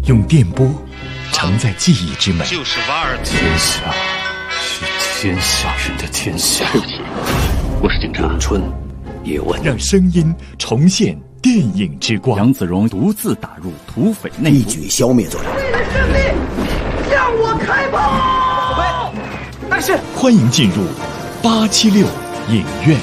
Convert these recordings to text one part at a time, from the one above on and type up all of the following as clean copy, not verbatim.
用电波承载记忆之美。 就是瓦尔天下是天下人的天下。 对不起，我是警察。 咏春，叶问， 让声音重现电影之光。 杨子荣独自打入土匪内部， 一举消灭罪人。 为了胜利，向我开炮！ 但是，欢迎进入876影院。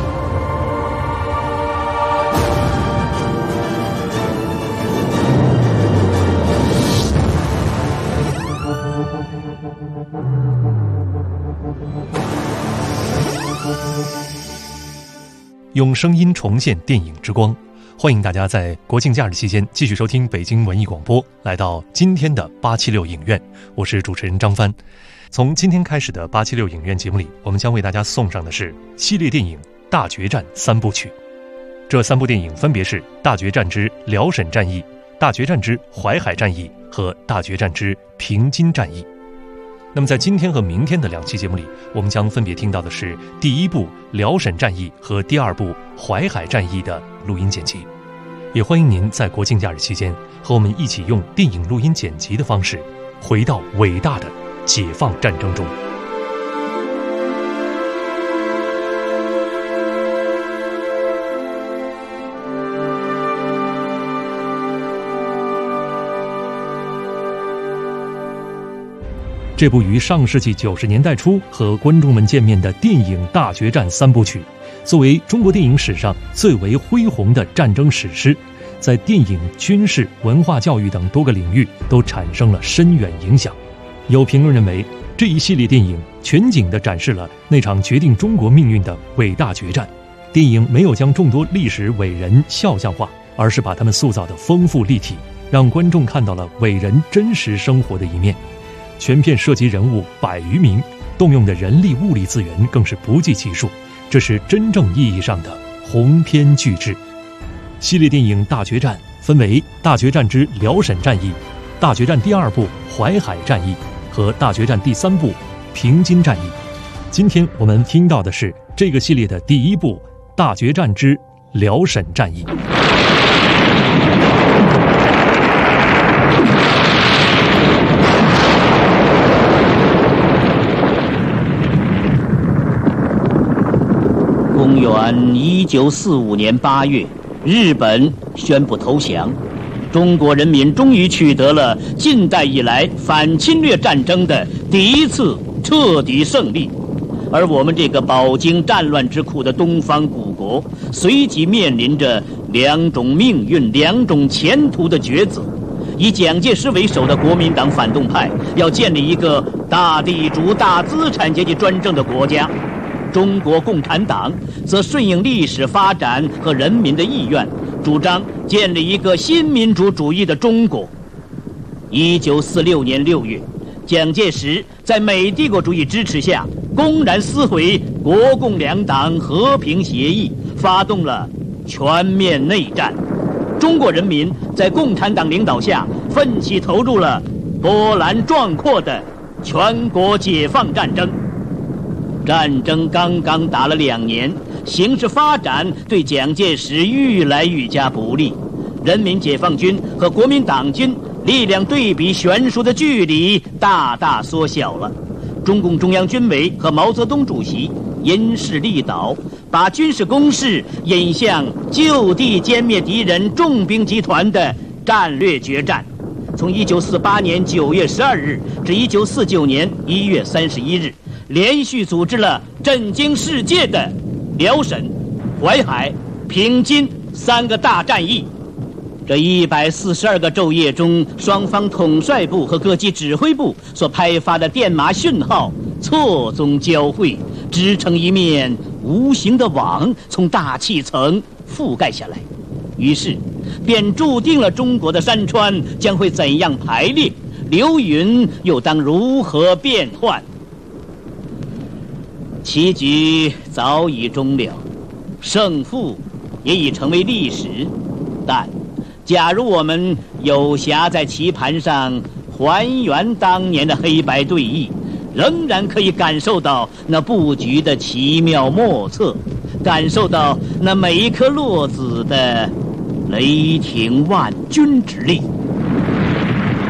用声音重现电影之光，欢迎大家在国庆假日期间继续收听北京文艺广播，来到今天的876影院，我是主持人张帆。从今天开始的876影院节目里，我们将为大家送上的是系列电影《大决战》3部曲。这3部电影分别是《大决战之辽沈战役》、《大决战之淮海战役》和《大决战之平津战役》。那么在今天和明天的2期节目里，我们将分别听到的是第1部辽沈战役和第2部淮海战役的录音剪辑。也欢迎您在国庆假日期间和我们一起用电影录音剪辑的方式，回到伟大的解放战争中。这部于上世纪90年代初和观众们见面的电影《大决战》3部曲，作为中国电影史上最为恢宏的战争史诗，在电影、军事、文化教育等多个领域都产生了深远影响。有评论认为，这一系列电影全景地展示了那场决定中国命运的伟大决战。电影没有将众多历史伟人肖像化，而是把他们塑造得丰富立体，让观众看到了伟人真实生活的一面。全片涉及人物100余名，动用的人力物力资源更是不计其数，这是真正意义上的鸿篇巨制。系列电影《大决战》分为《大决战之辽沈战役》、《大决战第2部淮海战役》和《大决战第3部平津战役》。今天我们听到的是这个系列的第1部《大决战之辽沈战役》。 公元1945年8月，日本宣布投降，中国人民终于取得了近代以来反侵略战争的第一次彻底胜利。而我们这个饱经战乱之苦的东方古国，随即面临着2种命运、2种前途的抉择。以蒋介石为首的国民党反动派要建立一个大地主、大资产阶级专政的国家，中国共产党则顺应历史发展和人民的意愿，主张建立一个新民主主义的中国。1946年6月，蒋介石在美帝国主义支持下，公然撕毁国共2党和平协议，发动了全面内战。中国人民在共产党领导下，奋起投入了波澜壮阔的全国解放战争。战争刚刚打了2年，形势发展对蒋介石愈来愈加不利。人民解放军和国民党军力量对比悬殊的距离大大缩小了。中共中央军委和毛泽东主席因势利导，把军事攻势引向就地歼灭敌人重兵集团的战略决战。从1948年9月12日至1949年1月31日，连续组织了震惊世界的辽沈、淮海、平津3个大战役。这142个昼夜中，双方统帅部和各级指挥部所派发的电码讯号错综交汇，织成一面无形的网，从大气层覆盖下来。于是便注定了中国的山川将会怎样排列，流云又当如何变幻。棋局早已终了，胜负也已成为历史，但假如我们有暇在棋盘上还原当年的黑白对弈，仍然可以感受到那布局的奇妙莫测，感受到那每一颗落子的雷霆万钧之力。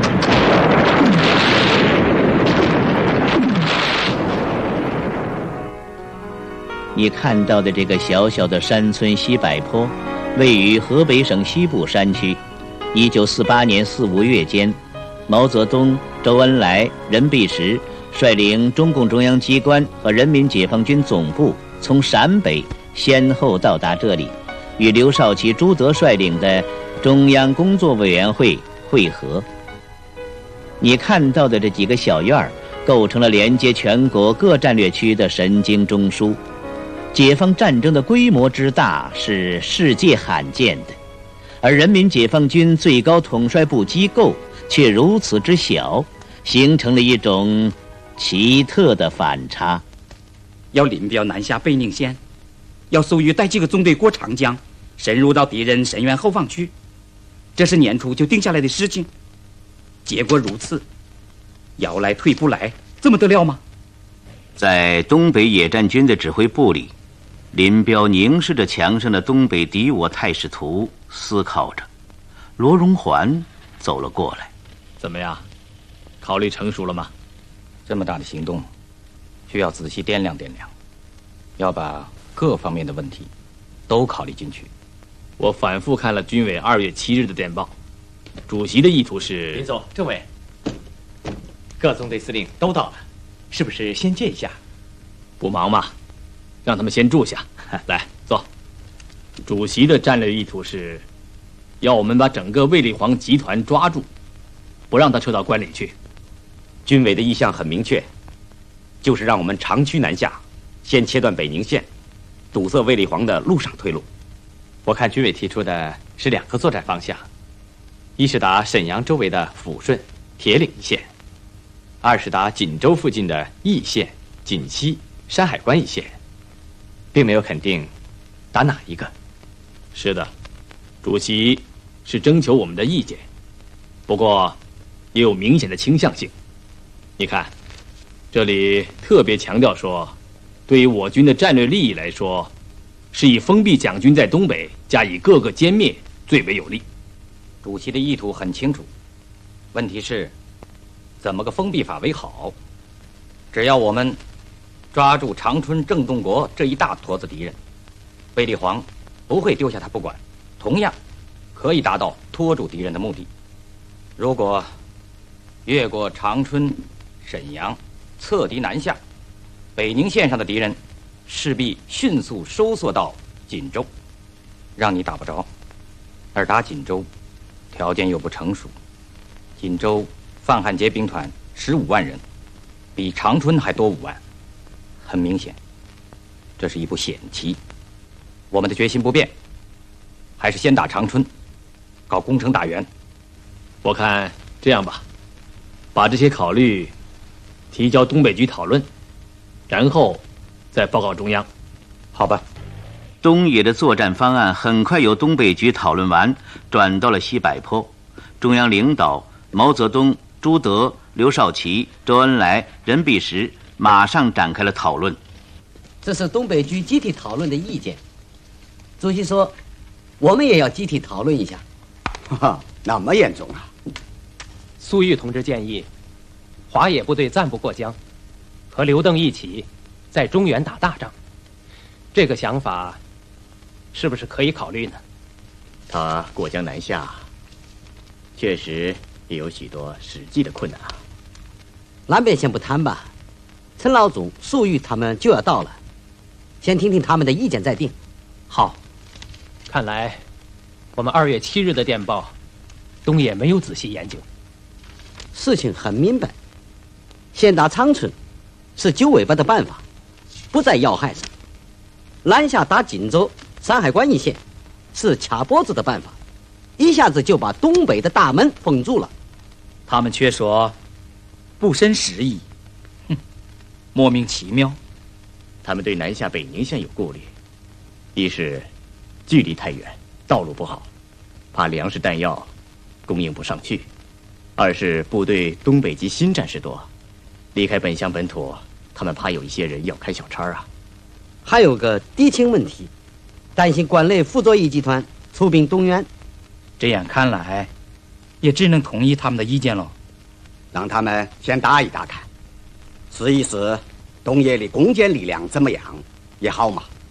你看到的这个小小的山村西柏坡，位于河北省西部山区。1948年4、5月间，毛泽东、周恩来、任弼时率领中共中央机关和人民解放军总部从陕北先后到达这里，与刘少奇、朱德率领的中央工作委员会会合。你看到的这几个小院儿，构成了连接全国各战略区的神经中枢。解放战争的规模之大是世界罕见的，而人民解放军最高统帅部机构却如此之小，形成了一种奇特的反差。 要领标南下北宁县，要速于带几个纵队过长江，深入到敌人深渊后方区，这是年初就定下来的事情。结果如此，摇来退不来，这么得了吗？ 在东北野战军的指挥部里，林彪凝视着墙上的东北敌我态势图，思考着。罗荣桓走了过来。 怎么样，考虑成熟了吗？ 这么大的行动，需要仔细掂量掂量，要把各方面的问题都考虑进去。 我反复看了军委2月7日的电报，主席的意图是…… 林总、政委，各纵队司令都到了，是不是先见一下？ 不忙嘛，让他们先住下。来，坐。主席的战略意图是，要我们把整个卫立煌集团抓住，不让他撤到关里去。 军委的意向很明确，就是让我们长驱南下，先切断北宁县，堵塞卫立煌的陆上退路。我看军委提出的是2个作战方向，一是打沈阳周围的抚顺、铁岭一线，二是打锦州附近的义县、锦西、山海关一线，并没有肯定打哪一个。 是的，主席是征求我们的意见，不过也有明显的倾向性。你看，这里特别强调说，对于我军的战略利益来说，是以封闭蒋军在东北加以各个歼灭最为有利。 主席的意图很清楚，问题是怎么个封闭法为好？只要我们抓住长春、郑洞国这一大坨子敌人，卫立煌不会丢下他不管，同样可以达到拖住敌人的目的。如果越过长春、沈阳，侧敌南下，北宁线上的敌人势必迅速收缩到锦州，让你打不着。而打锦州条件又不成熟，锦州范汉杰兵团15万人，比长春还多5万，很明显，这是一步险棋。我们的决心不变，还是先打长春，搞攻城打援。 我看这样吧，把这些考虑提交东北局讨论，然后再报告中央。 好吧。 东野的作战方案很快由东北局讨论完，转到了西柏坡。中央领导毛泽东、朱德、刘少奇、周恩来、任弼时马上展开了讨论。 这是东北局集体讨论的意见。主席说，我们也要集体讨论一下。 哈哈，那么严重啊！ 粟裕同志建议，华野部队暂不过江，和刘邓一起在中原打大仗。这个想法是不是可以考虑呢？ 他过江南下，确实也有许多实际的困难啊。 南边先不谈吧，陈老总、粟裕他们就要到了，先听听他们的意见再定。 好，看来我们2月7日的电报，东野没有仔细研究。 事情很明白，先打长春是揪尾巴的办法，不在要害上；南下打锦州、山海关一线是卡脖子的办法，一下子就把东北的大门封住了。 他们却说不深实意，莫名其妙。 他们对南下北宁县有顾虑，一是距离太远，道路不好，怕粮食弹药供应不上去；二是部队东北及新战士多，离开本乡本土，他们怕有一些人要开小差啊。 还有个敌情问题，担心关内傅作义集团出兵东援。 这样看来，也只能同意他们的意见了。 让他们先打一打看，试一试东野的攻坚力量怎么样，也好嘛。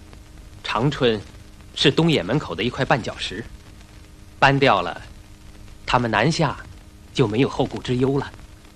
长春是东野门口的一块绊脚石，搬掉了，他们南下就没有后顾之忧了。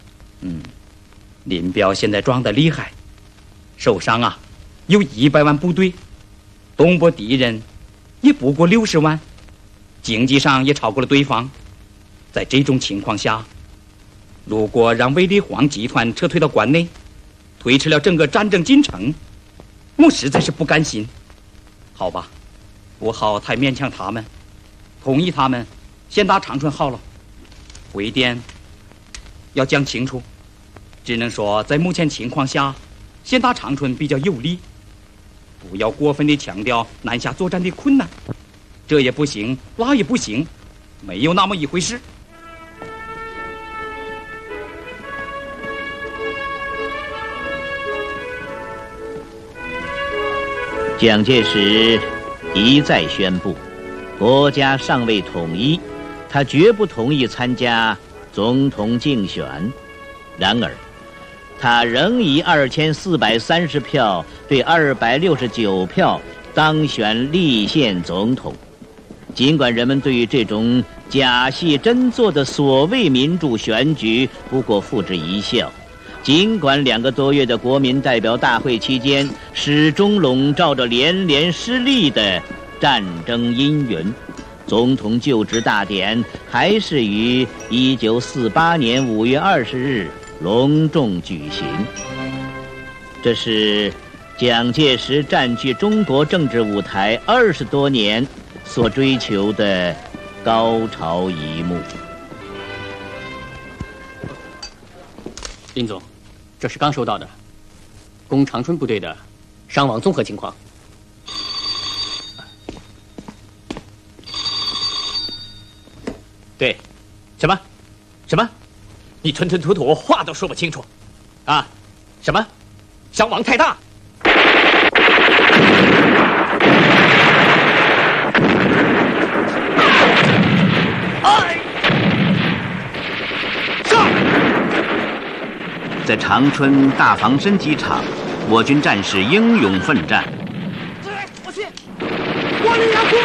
林彪现在壮得厉害，手上啊有100万部队，东部敌人也不过60万，经济上也超过了对方。在这种情况下，如果让卫立煌集团撤退到关内，推迟了整个战争进程，我实在是不甘心。好吧，不好太勉强他们，同意他们先打长春好了。回电要讲清楚，只能说在目前情况下，先打长春比较有利，不要过分地强调南下作战的困难，这也不行，那也不行，没有那么一回事。 蒋介石一再宣布，国家尚未统一，他绝不同意参加总统竞选。然而，他仍以2430票对269票当选立宪总统。尽管人们对于这种假戏真做的所谓民主选举不过付之一笑，尽管2个多月的国民代表大会期间始终笼罩着连连失利的战争阴云，总统就职大典还是于1948年5月20日隆重举行。这是蒋介石占据中国政治舞台20多年所追求的高潮一幕。 林总，这是刚收到的攻长春部队的伤亡综合情况。对，什么？你吞吞吐吐，话都说不清楚，啊？什么？伤亡太大？ 在长春大房身机场，我军战士英勇奋战。 我去，我的牙库！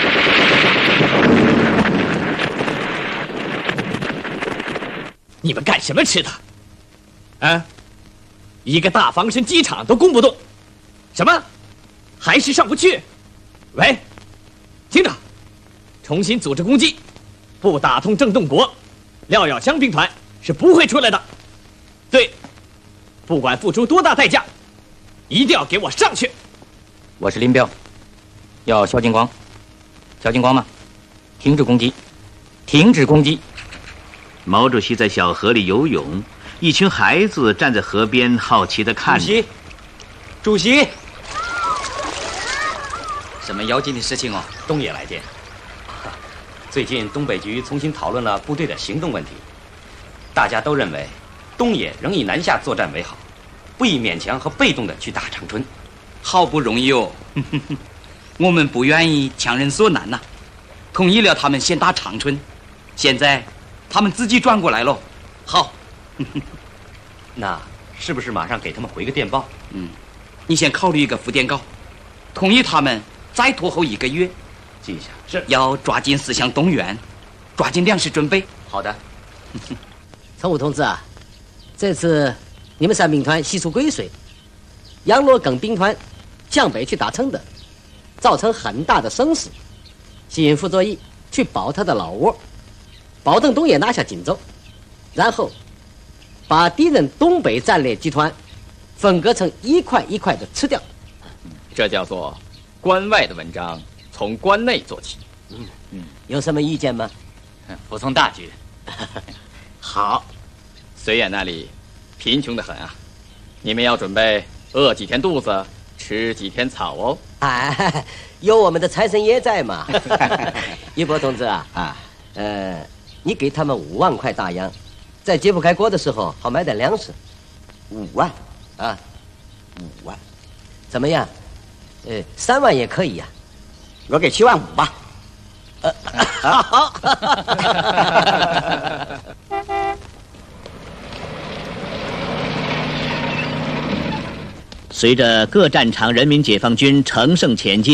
你们干什么吃的？啊，一个大房身机场都攻不动，什么？还是上不去？喂，听着，重新组织攻击，不打通郑洞国，廖耀湘兵团是不会出来的。对，不管付出多大代价，一定要给我上去。 我是林彪，要萧劲光。萧劲光吗？停止攻击！停止攻击！ 毛主席在小河里游泳，一群孩子站在河边好奇地看着。 主席，什么要紧的事情哦？ 东野来电。最近东北局重新讨论了部队的行动问题，大家都认为东野仍以南下作战为好，不宜勉强和被动的去打长春。 好不容易哦，我们不愿意强人所难呐，同意了他们先打长春，现在他们自己转过来了。好， 那是不是马上给他们回个电报？ 你先考虑一个复电稿，同意他们再拖后1个月。 记一下。是。 要抓紧思想动员，抓紧粮食准备。 好的。 陈武同志啊，这次你们3兵团悉数归水，杨罗耿兵团向北去打承德，造成很大的声势。西营傅作义去保他的老窝，保证东野拿下锦州，然后把敌人东北战略集团分割成一块一块的吃掉。 这叫做关外的文章从关内做起。 有什么意见吗？ 服从大局。 好。 绥远那里贫穷得很啊，你们要准备饿几天肚子，吃几天草哦。 哎，有我们的财神爷在嘛。一博同志啊，你给他们5万块大洋，在揭不开锅的时候好买点粮食。5万啊，5万，怎么样？3万也可以呀。 我给7万5吧。 好。 随着各战场人民解放军乘胜前进，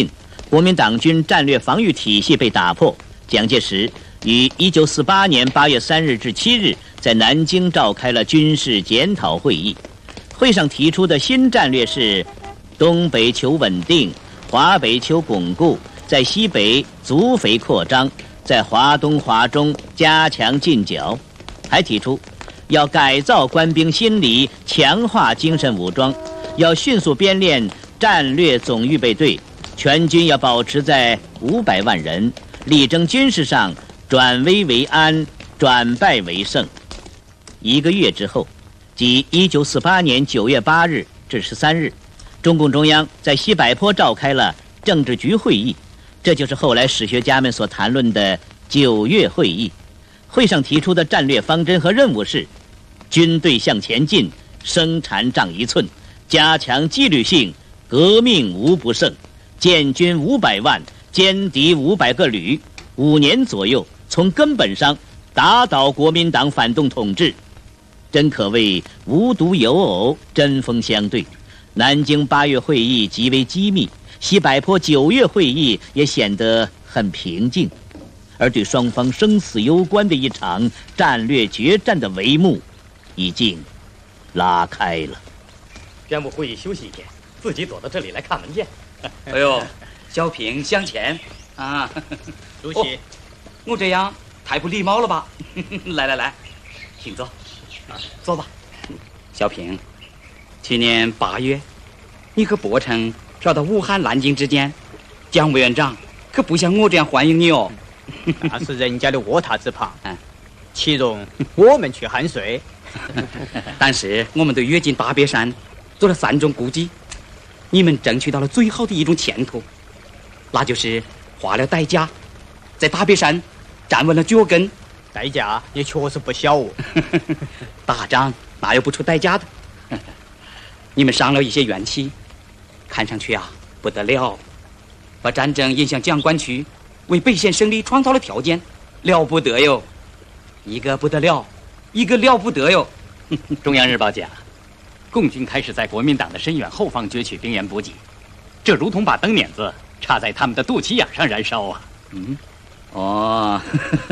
国民党军战略防御体系被打破。蒋介石于1948年8月3日至7日在南京召开了军事检讨会议。会上提出的新战略是：东北求稳定，华北求巩固，在西北逐肥扩张，在华东华中加强进剿。还提出要改造官兵心理，强化精神武装，要迅速编练战略总预备队，全军要保持在500万人，力争军事上转危为安，转败为胜。1个月之后，即1948年9月8日至13日，中共中央在西柏坡召开了政治局会议，这就是后来史学家们所谈论的9月会议。会上提出的战略方针和任务是：军队向前进，生产长1寸，加强纪律性，革命无不胜，建军500万，歼敌500个旅，5年左右从根本上打倒国民党反动统治。真可谓无独有偶，针锋相对。南京8月会议极为机密，西柏坡9月会议也显得很平静，而对双方生死攸关的一场战略决战的帷幕已经拉开了。 宣布会议休息1天，自己躲到这里来看文件。哎呦，小平向前啊！ 主席， 我这样太不礼貌了吧？来，请坐，坐吧。小平，去年8月，你和伯承调到武汉、南京之间，蒋委员长可不像我这样欢迎你哦。 那是人家的卧榻之旁，岂容我们去酣睡？ 但是我们对跃进大别山做了3种估计，你们争取到了最好的一种前途，那就是花了代价，在大别山站稳了脚跟。 代价也确实不小哦。 打仗哪有不出代价的？你们伤了一些元气，看上去啊不得了，把战争引向蒋管区，为北线胜利创造了条件，了不得哟！一个不得了，一个了不得哟！ 中央日报讲，共军开始在国民党的深远后方攫取兵员补给，这如同把灯捻子插在他们的肚脐眼上燃烧啊！ 哦，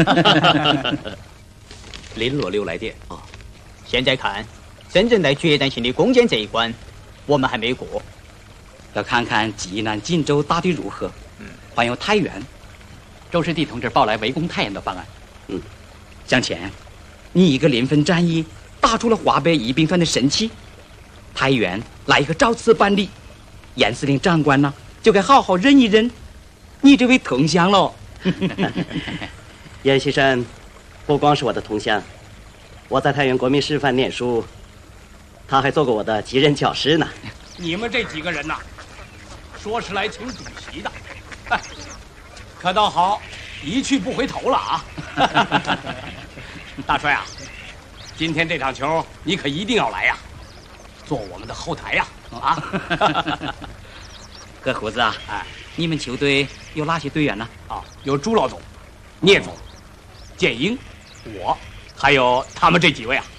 林罗流来电啊！现在看，真正在决战性的攻坚这一关，我们还没过。 要看看济南、锦州打得如何。还有太原， 周师弟同志报来围攻太原的方案。 向前，你一个临分战役，打出了华北一兵团的神器。太原来一个照此办理，严司令长官呢，就该好好认一认你这位同乡喽。 严先生不光是我的同乡，我在太原国民师范念书，他还做过我的级任教师呢。 你们这几个人呐，说是来请主席的，可倒好，一去不回头了啊！大帅啊，今天这场球你可一定要来呀，做我们的后台呀！ 葛胡子啊，你们球队有哪些队员呢？ 有朱老总、聂总、建英，我，还有他们这几位啊。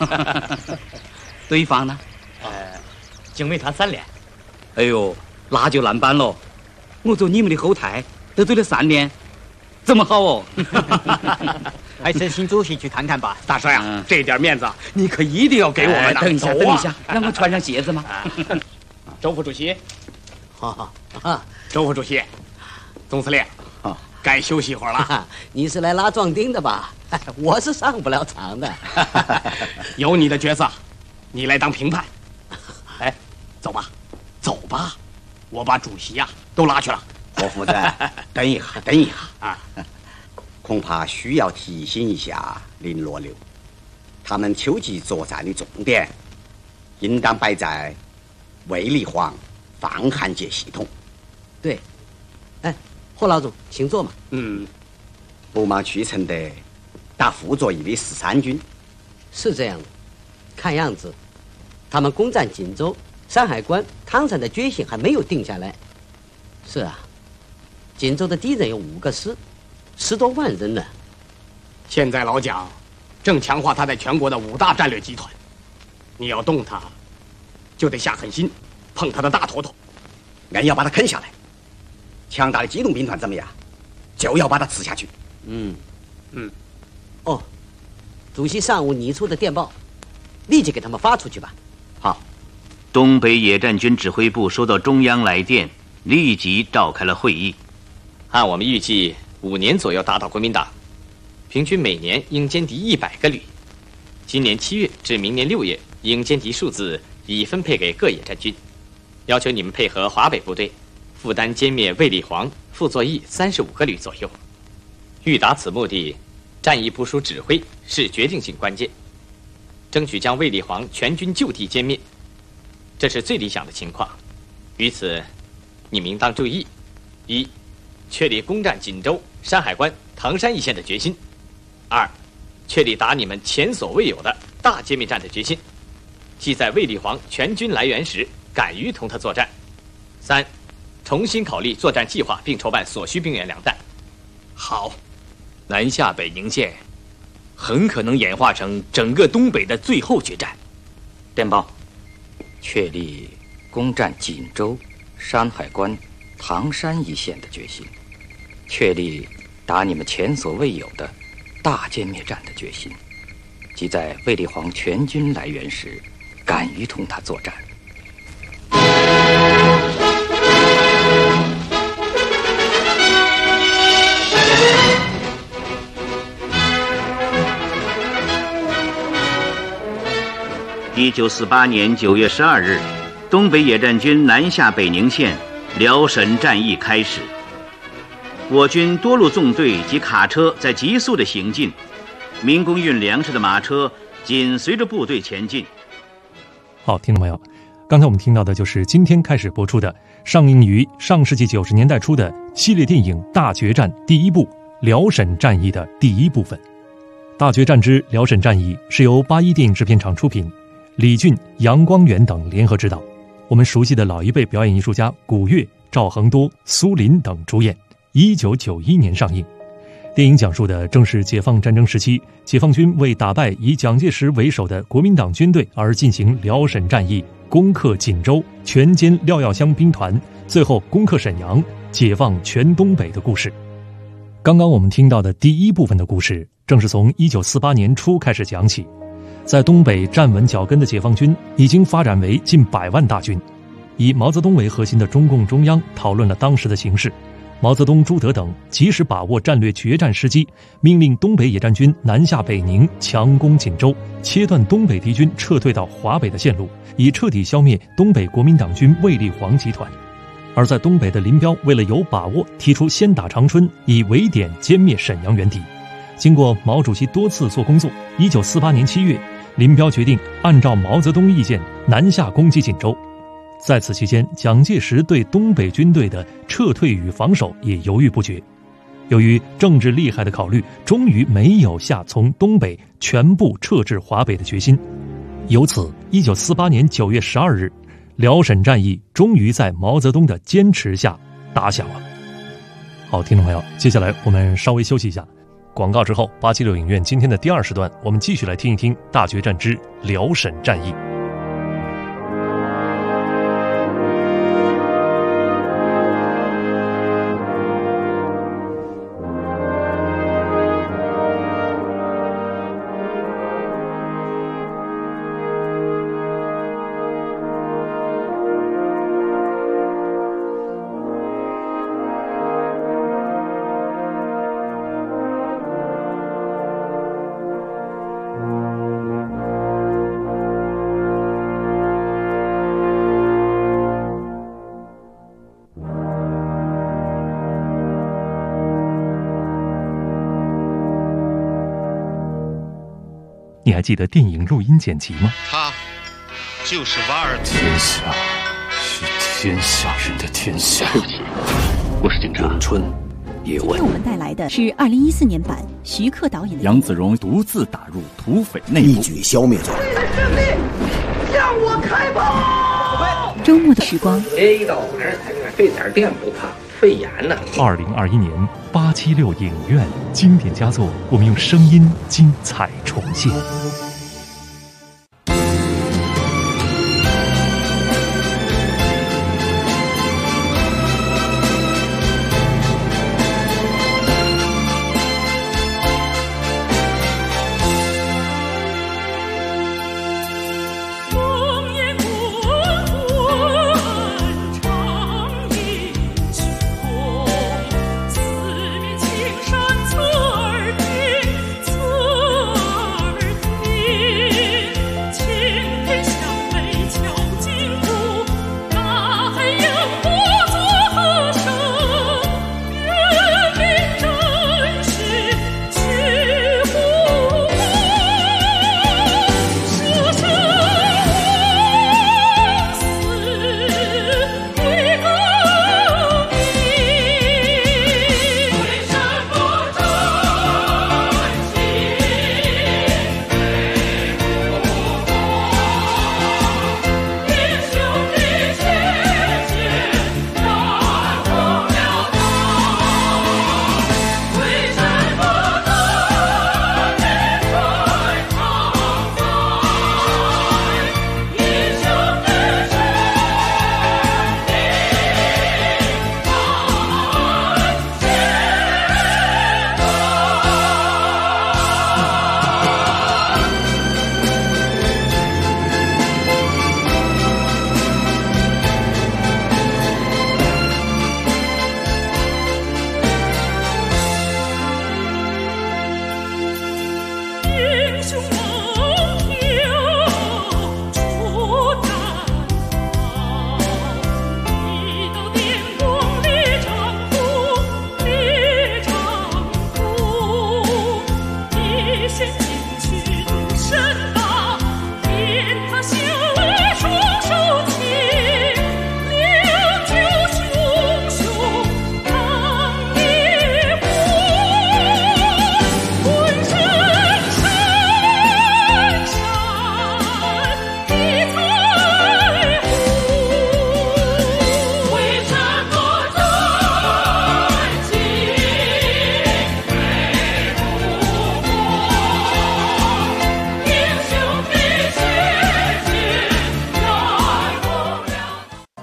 对方呢？ 警卫团3连。 哎呦，那就难办喽！我做你们的后台，得罪了3连，怎么好哦？ 还是请主席去看看吧。 大帅啊，这点面子你可一定要给我们的。 等一下，让我穿上鞋子吗？ 周副主席， 好， 周副主席，总司令，该休息一会儿了。 你是来拉壮丁的吧？我是上不了场的。 有你的角色，你来当评判。哎，走吧，我把主席呀都拉去了。 霍夫子，等一下啊！恐怕需要提醒一下林罗流，他们秋季作战的重点应当摆在卫立煌、方汉界系统。 对，霍老总，请坐嘛。 不毛去成的打傅作义的13军。 是这样的，看样子他们攻占锦州、山海关、唐山的决心还没有定下来。是啊，锦州的敌人有5个师，10多万人呢。 现在老蒋正强化他在全国的5大战略集团，你要动他，就得下狠心，碰他的大头头， 俺要把他啃下来。 强大的机动兵团怎么样？就要把它吃下去。 哦，主席上午拟出的电报，立即给他们发出去吧。 好，东北野战军指挥部收到中央来电，立即召开了会议。 按我们预计，5年左右打倒国民党，平均每年应歼敌100个旅。今年7月至明年6月，应歼敌数字已分配给各野战军，要求你们配合华北部队，负担歼灭卫立煌、傅作义35个旅左右。欲达此目的，战役部署指挥是决定性关键，争取将卫立煌全军就地歼灭，这是最理想的情况。于此，你们应当注意：一、确立攻占锦州、山海关、唐山一线的决心；二、确立打你们前所未有的大歼灭战的决心，即在卫立煌全军来援时，敢于同他作战；三、重新考虑作战计划，并筹办所需兵员粮弹。 好，南下北宁县很可能演化成整个东北的最后决战。 电报，确立攻占锦州、山海关、唐山一线的决心，确立打你们前所未有的大歼灭战的决心，即在卫立煌全军来援时，敢于同他作战。 1948年9月12日，东北野战军南下北宁县，辽沈战役开始。我军多路纵队及卡车在急速的行进，民工运粮食的马车紧随着部队前进。 好，听众朋友，刚才我们听到的就是今天开始播出的上映于上世纪90年代初的系列电影《大决战》第一部辽沈战役的第一部分。《大决战之辽沈战役》是由81电影制片厂出品，李俊、杨光远等联合执导，我们熟悉的老一辈表演艺术家古月、赵恒多、苏林等主演。1991年上映。电影讲述的正是解放战争时期，解放军为打败以蒋介石为首的国民党军队而进行辽沈战役，攻克锦州，全歼廖耀湘兵团，最后攻克沈阳，解放全东北的故事。刚刚我们听到的第一部分的故事，正是从1948年初开始讲起。在东北站稳脚跟的解放军已经发展为近100万大军。以毛泽东为核心的中共中央讨论了当时的形势，毛泽东、朱德等及时把握战略决战时机，命令东北野战军南下北宁，强攻锦州，切断东北敌军撤退到华北的线路，以彻底消灭东北国民党军卫立煌集团。而在东北的林彪为了有把握，提出先打长春，以围点歼灭沈阳原敌。经过毛主席多次做工作，1948年7月，林彪决定按照毛泽东意见南下攻击锦州。在此期间，蒋介石对东北军队的撤退与防守也犹豫不决。由于政治利害的考虑，终于没有下从东北全部撤至华北的决心。由此，1948年9月12日，辽沈战役终于在毛泽东的坚持下打响了。好，听众朋友，接下来我们稍微休息一下。广告之后，876影院今天的第2时段，我们继续来听一听大决战之辽沈战役。你还记得电影录音剪辑吗？ 他就是瓦尔特。天下是天下人的天下。 我是警察。咏春，叶问。 今天我们带来的是2014年版徐克导演的。 杨子荣独自打入土匪内部， 一举消灭掉。 向我开炮！ 周末的时光。 一到晚上这点电不怕。肺炎呢 ？2021年876影院经典佳作，我们用声音精彩重现。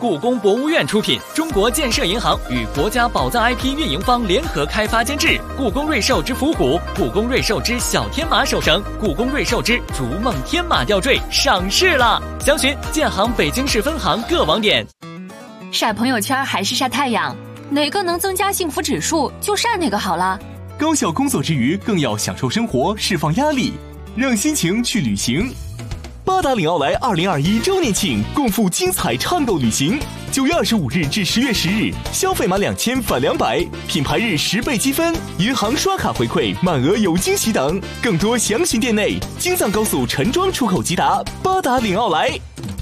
故宫博物院出品，中国建设银行与国家宝藏 IP 运营方联合开发监制。故宫瑞兽之伏虎、故宫瑞兽之小天马手绳、故宫瑞兽之逐梦天马吊坠上市了，详询建行北京市分行各网点。 晒朋友圈还是晒太阳，哪个能增加幸福指数就晒哪个好了。 高效工作之余，更要享受生活，释放压力，让心情去旅行。八达岭奥莱2021周年庆，共赴精彩畅购旅行。9月25日至10月10日，消费满2000返200，品牌日10倍积分，银行刷卡回馈，满额有惊喜等。更多详询店内。京藏高速陈庄出口直达八达岭奥莱。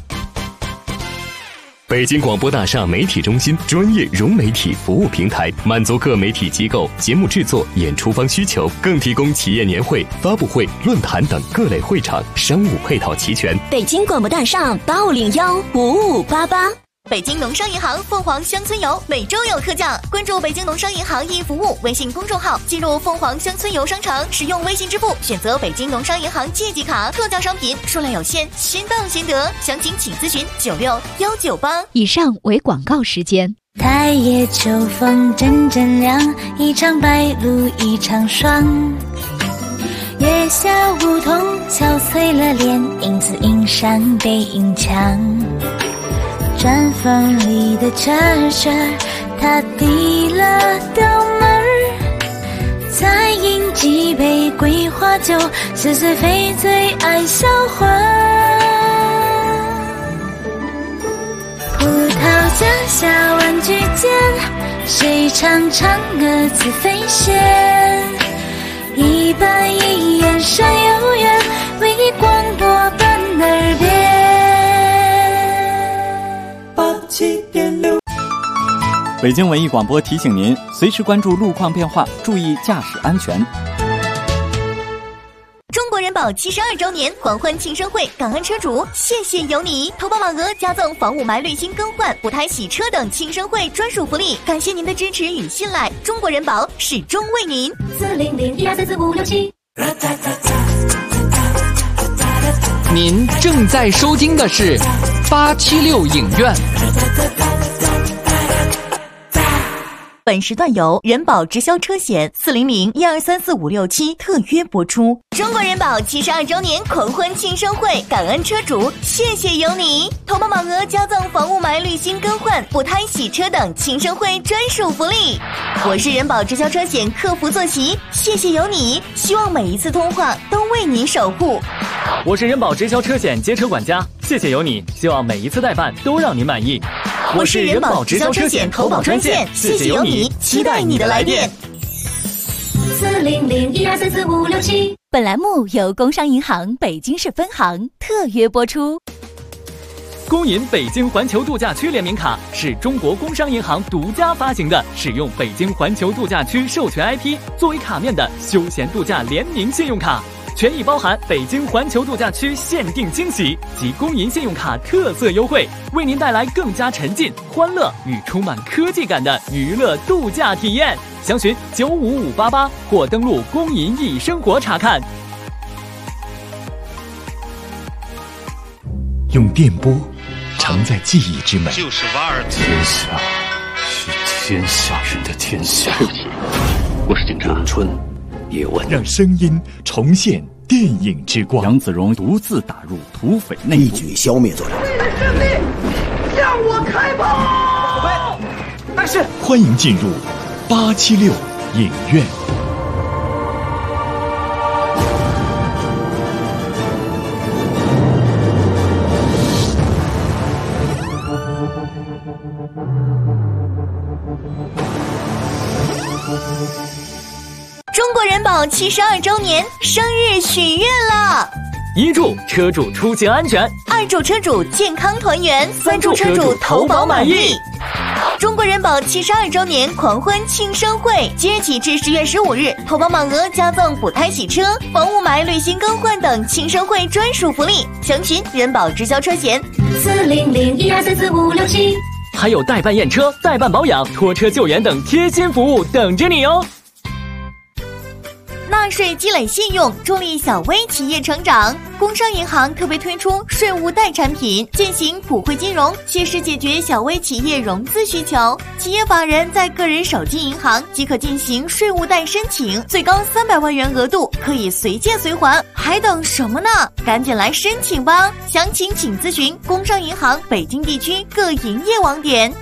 北京广播大厦媒体中心专业融媒体服务平台，满足各媒体机构节目制作、演出方需求，更提供企业年会、发布会、论坛等各类会场，商务配套齐全。 北京广播大厦8515588。 北京农商银行凤凰乡村游每周有特价，关注北京农商银行易服务微信公众号，进入凤凰乡村游商城，使用微信支付，选择北京农商银行借记卡，特价商品数量有限，先到先得，详情请咨询96198。 以上为广告时间。 太夜秋风阵阵凉，一场白露一场霜。月下梧桐憔悴了脸，影子映上背影墙。毡房里的车车，他递了刀门儿，再饮几杯桂花酒，似醉非醉爱销魂。葡萄架下玩具间，谁唱嫦娥自飞仙？一板一眼山有缘，为你广播伴耳边。 87.6。北京文艺广播提醒您，随时关注路况变化，注意驾驶安全。 中国人保72周年狂欢庆生会，感恩车主，谢谢有你！投保满额加赠房屋霾滤芯更换、补胎洗车等庆生会专属福利，感谢您的支持与信赖，中国人保始终为您。40012344567。 您正在收听的是876影院。 本时段由人保直销车险40012344567特约播出。中国人保72周年狂欢庆生会，感恩车主，谢谢有你！投保满额加赠房屋霾滤芯更换、补胎洗车等庆生会专属福利。我是人保直销车险客服坐席，谢谢有你！希望每一次通话都为您守护。 我是人保直销车险街车管家，谢谢有你！希望每一次代办都让您满意。 我是人保直销车险投保专线，谢谢有你，期待你的来电。 40012344567。 本栏目由工商银行北京市分行特约播出。 工银北京环球度假区联名卡是中国工商银行独家发行的，使用北京环球度假区授权 IP 作为卡面的休闲度假联名信用卡，权益包含北京环球度假区限定惊喜及工银信用卡特色优惠，为您带来更加沉浸、欢乐与充满科技感的娱乐度假体验。详询95588或登录工银易生活查看。 用电波承载记忆之美， 就是瓦尔天下是天下人的天下。对不起，我是警察。咏春，叶问， 让声音重现电影之光。 杨子荣独自打入土匪内部， 一举消灭作者。 为了胜利，向我开炮！ 但是，欢迎进入876影院。 中国人保72周年生日许愿了。 1祝车主出行安全 ，2祝车主健康团圆，3祝车主投保满意。中国人保72周年狂欢庆生会，即日起至10月15日，投保满额加赠补胎洗车、房屋霾滤芯更换等庆生会专属福利，详询人保直销车险 40012344567。 还有代办验车、代办保养、拖车救援等贴心服务等着你哦。 那纳税积累信用，助力小微企业成长。工商银行特别推出税务贷产品，践行普惠金融，切实解决小微企业融资需求。企业法人在个人手机银行即可进行税务贷申请，最高300万元额度，可以随借随还，还等什么呢？赶紧来申请吧！详情请咨询工商银行北京地区各营业网点。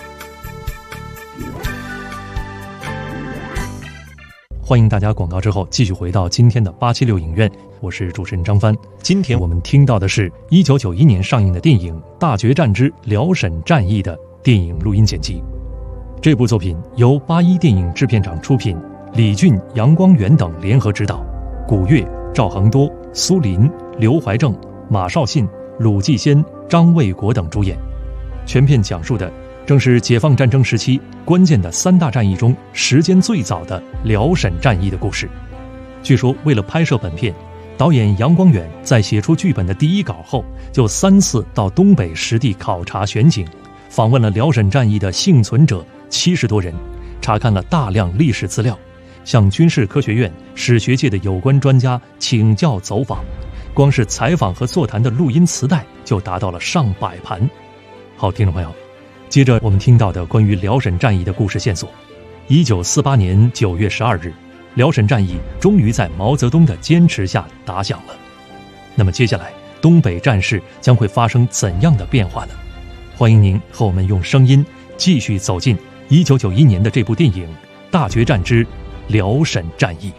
欢迎大家广告之后继续回到今天的876影院，我是主持人张帆。今天我们听到的是1991年上映的电影《大决战之辽沈战役》的电影录音剪辑。这部作品由81电影制片厂出品，李俊、杨光远等联合执导，古月、赵恒多、苏林、刘怀正、马绍信、鲁继先、张卫国等主演。全片讲述的正是解放战争时期关键的3大战役中时间最早的辽沈战役的故事。据说为了拍摄本片，导演杨光远在写出剧本的第一稿后，就3次到东北实地考察选景，访问了辽沈战役的幸存者70多人，查看了大量历史资料，向军事科学院、史学界的有关专家请教走访。光是采访和座谈的录音磁带就达到了上百盘。好，听众朋友，接着我们听到的关于辽沈战役的故事线索。1948年9月12日，辽沈战役终于在毛泽东的坚持下打响了。那么接下来东北战事将会发生怎样的变化呢？欢迎您和我们用声音继续走进1991年的这部电影《大决战之辽沈战役》。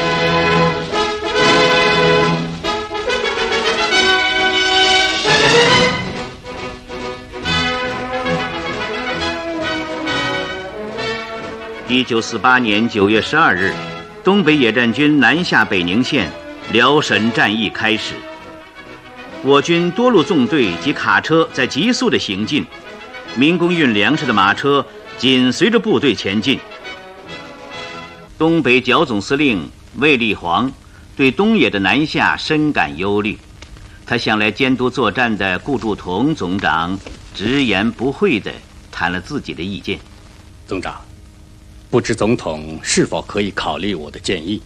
1948年9月12日，东北野战军南下北宁县，辽沈战役开始。我军多路纵队及卡车在急速的行进，民工运粮食的马车紧随着部队前进。东北剿总司令卫立煌对东野的南下深感忧虑，他向来监督作战的顾祝同总长直言不讳地谈了自己的意见。 总长，不知总统是否可以考虑我的建议？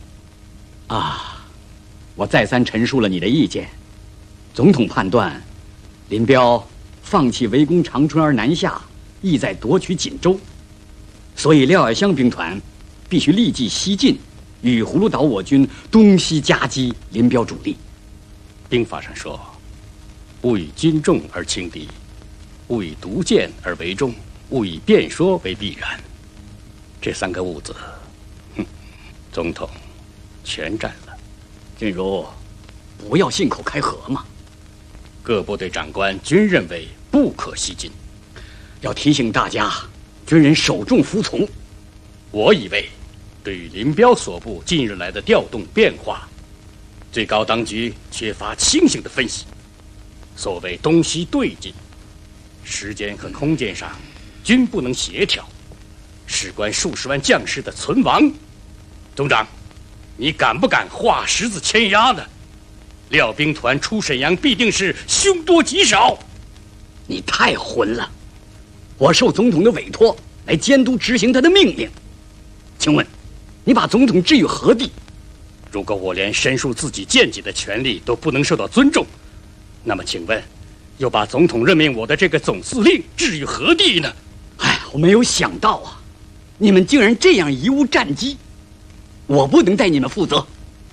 我再三陈述了你的意见。总统判断，林彪放弃围攻长春而南下，意在夺取锦州，所以廖耀湘兵团必须立即西进，与葫芦岛我军东西夹击林彪主力。 兵法上说，勿以军众而轻敌，勿以毒箭而为重，勿以辩说为必然。这3个物字，总统全占了。 正如不要信口开河嘛。 各部队长官均认为不可西进， 要提醒大家，军人首重服从。 我以为，对于林彪所部近日来的调动变化，最高当局缺乏清醒的分析。所谓东西对进，时间和空间上均不能协调，事关数十万将士的存亡。总长，你敢不敢画十字牵压呢？廖兵团出沈阳必定是凶多吉少。 你太混了！我受总统的委托来监督执行他的命令，请问你把总统置于何地？ 如果我连申述自己见解的权利都不能受到尊重，那么请问又把总统任命我的这个总司令置于何地呢？ 我没有想到啊，你们竟然这样贻误战机，我不能代你们负责。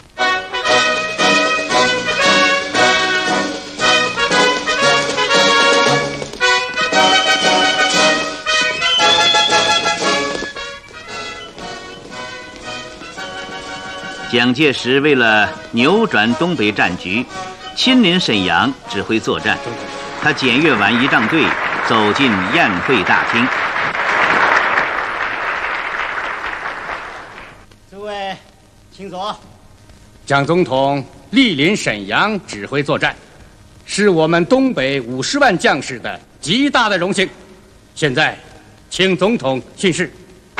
蒋介石为了扭转东北战局，亲临沈阳指挥作战。他检阅完仪仗队，走进宴会大厅。 诸位，请坐。 蒋总统莅临沈阳指挥作战，是我们东北50万将士的极大的荣幸。现在，请总统训示。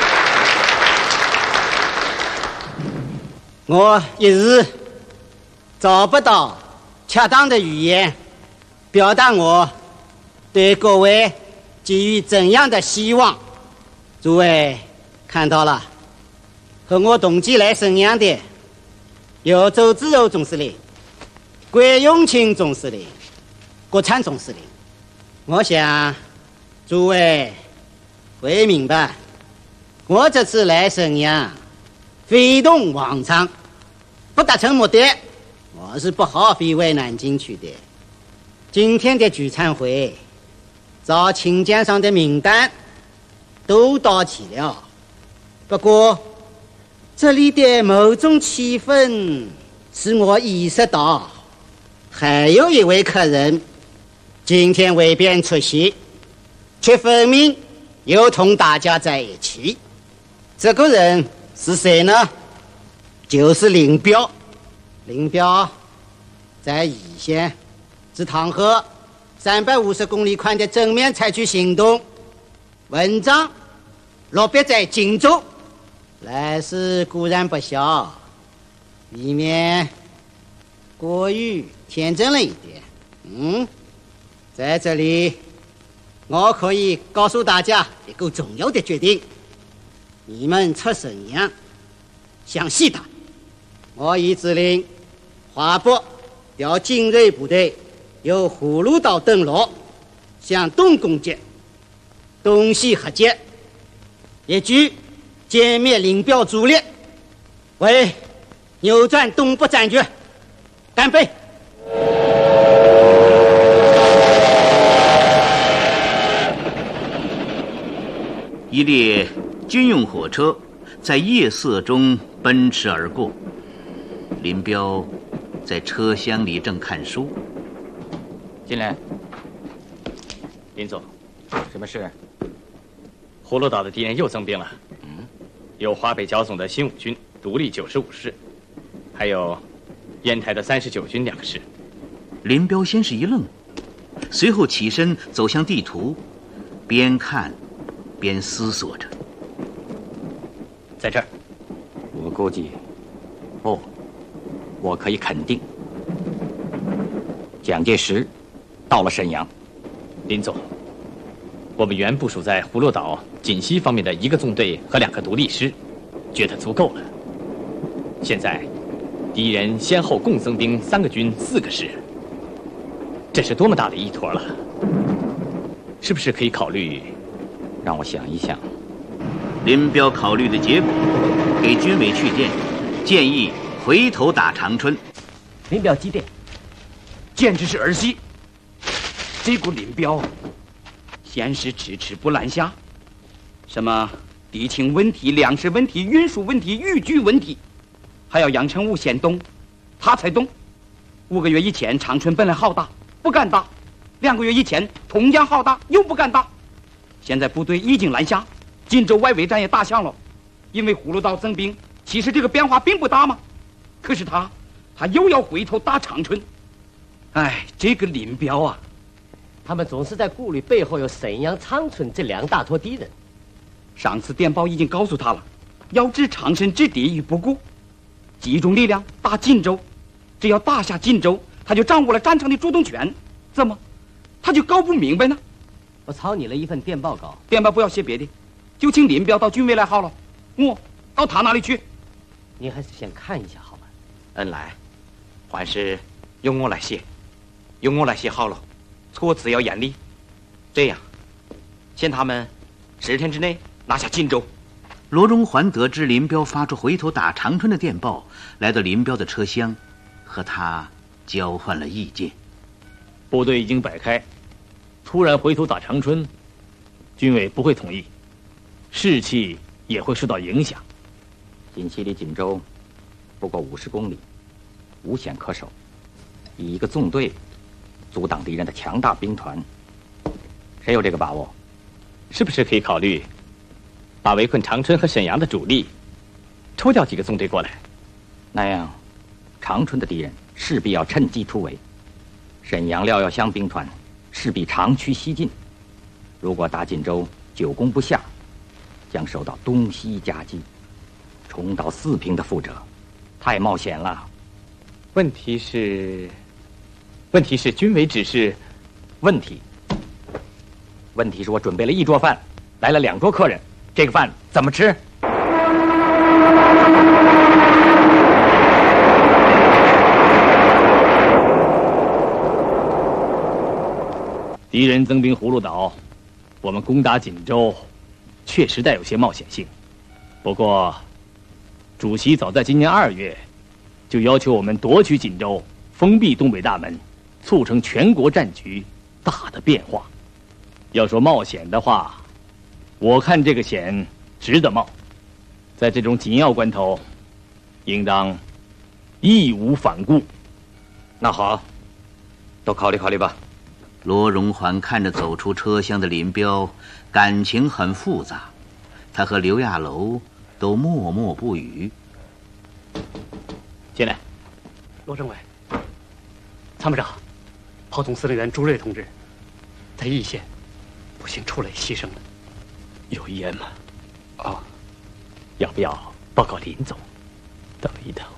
我一时找不到恰当的语言表达我对各位给予怎样的希望。诸位看到了，和我同期来沈阳的有周芷柔总司令、郭永清总司令、郭灿总司令，我想诸位会明白，我这次来沈阳非同往常，不达成目的，我是不好飞回南京去的。今天的聚餐会，照请柬上的名单都到齐了，不过这里的某种气氛使我意识到，还有一位客人今天未便出席，却分明又同大家在一起。这个人是谁呢？就是林彪。林彪在易县至唐河350公里宽的正面采取行动，文章落笔在荆州，来势固然不小，未免过于天真了一点。在这里我可以告诉大家一个重要的决定，你们出沈阳向西打，我已指令华北调精锐部队由葫芦岛登陆，向东攻击，东西合击，一举歼灭林彪主力，为扭转东北战局干杯！ 一列军用火车在夜色中奔驰而过，林彪在车厢里正看书。 进来。 林总， 什么事？ 葫芦岛的敌人又增兵了。有华北剿总的新5军独立95师，还有烟台的39军2个师。 林彪先是一愣，随后起身走向地图，边看边思索着。 在这儿， 我估计，我可以肯定，蒋介石到了沈阳。 林总，我们原部署在葫芦岛锦西方面的1个纵队和2个独立师，觉得足够了。现在，敌人先后共增兵3个军4个师，这是多么大的一坨了！是不是可以考虑？ 让我想一想。 林彪考虑的结果，给军委去电，建议回头打长春。 林彪急电，简直是儿戏。这股林彪，先是迟迟不南下，什么敌情问题、粮食问题、运输问题、豫剧问题，还要杨成武先动，他才动。5个月以前，长春本来好打，不敢打；2个月以前，同样好打，又不敢打。现在部队已经南下，锦州外围战也打响了。因为葫芦岛增兵，其实这个变化并不大嘛。可是他又要回头打长春。哎，这个林彪啊， 他们总是在顾虑背后有沈阳、长春这2大坨敌人。 上次电报已经告诉他了，要置长春之敌于不顾，集中力量打锦州。只要打下锦州，他就掌握了战场的主动权。怎么，他就搞不明白呢？ 我抄你了一份电报稿。 电报不要写别的，就请林彪到军委来好了。我到他那里去。 您还是先看一下好吧？ 恩来，还是由我来写，好了，措辞要严厉。这样，限他们10天之内拿下锦州。 罗荣桓得知林彪发出回头打长春的电报，来到林彪的车厢，和他交换了意见。 部队已经摆开，突然回头打长春，军委不会同意，士气也会受到影响。 锦西离锦州不过50公里，无险可守，以1个纵队阻挡敌人的强大兵团，谁有这个把握？ 是不是可以考虑把围困长春和沈阳的主力抽调几个纵队过来？ 那样，长春的敌人势必要趁机突围，沈阳廖耀湘兵团势必长驱西进。如果打锦州久攻不下，将受到东西夹击，重蹈4平的覆辙，太冒险了。 问题是军委指示。 问题是我准备了1桌饭，来了2桌客人，这个饭怎么吃？ 敌人增兵葫芦岛，我们攻打锦州，确实带有些冒险性。不过，主席早在今年2月，就要求我们夺取锦州，封闭东北大门，促成全国战局大的变化。要说冒险的话，我看这个险值得冒。在这种紧要关头，应当义无反顾。 那好，都考虑考虑吧。 罗荣桓看着走出车厢的林彪，感情很复杂。他和刘亚楼都默默不语。 进来。罗政委，参谋长，炮总司令员朱瑞同志在义县不幸出雷牺牲了。 有遗言吗？ 哦，要不要报告林总？ 等一等。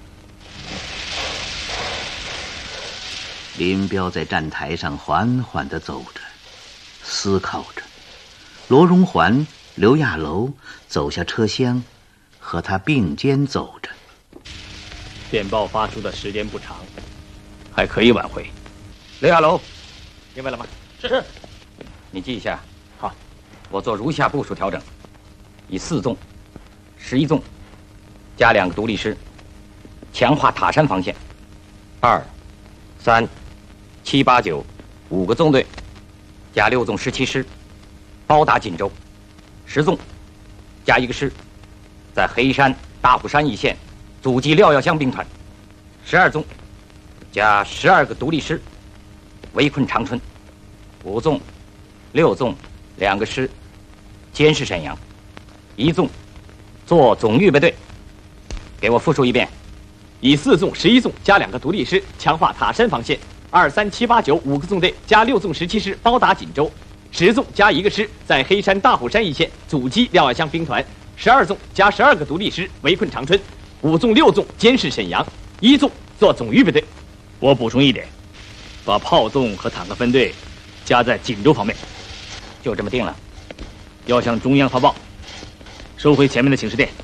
林彪在站台上缓缓地走着，思考着。罗荣桓、刘亚楼走下车厢，和他并肩走着。 电报发出的时间不长，还可以挽回。 刘亚楼， 明白了吗？ 是。你记一下。 好， 我做如下部署调整：以4纵、11纵加2个独立师，强化塔山防线。2、3、7、8、9 5个纵队加6纵17师，包打锦州。10纵加1个师，在黑山、大虎山一线阻击廖耀湘兵团。12纵加12个独立师，围困长春。5纵、6纵2个师，监视沈阳。1纵做总预备队。给我复述一遍： 以4纵、11纵加2个独立师，强化塔山防线。2、3、7、8、9 5个纵队加6纵17师，包打锦州。10纵加1个师，在黑山、大虎山一线阻击廖耀湘兵团。12纵加12个独立师，围困长春。5纵、6纵监视沈阳。1纵做总预备队。 我补充一点，把炮纵和坦克分队加在锦州方面。 就这么定了。 要向中央发报，收回前面的请示电。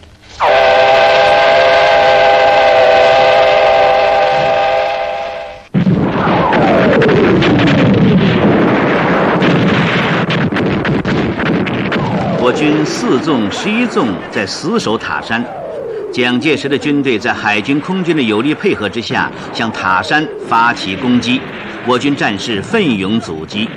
我军4纵、11纵在死守塔山，蒋介石的军队在海军、空军的有力配合之下，向塔山发起攻击，我军战士奋勇阻击。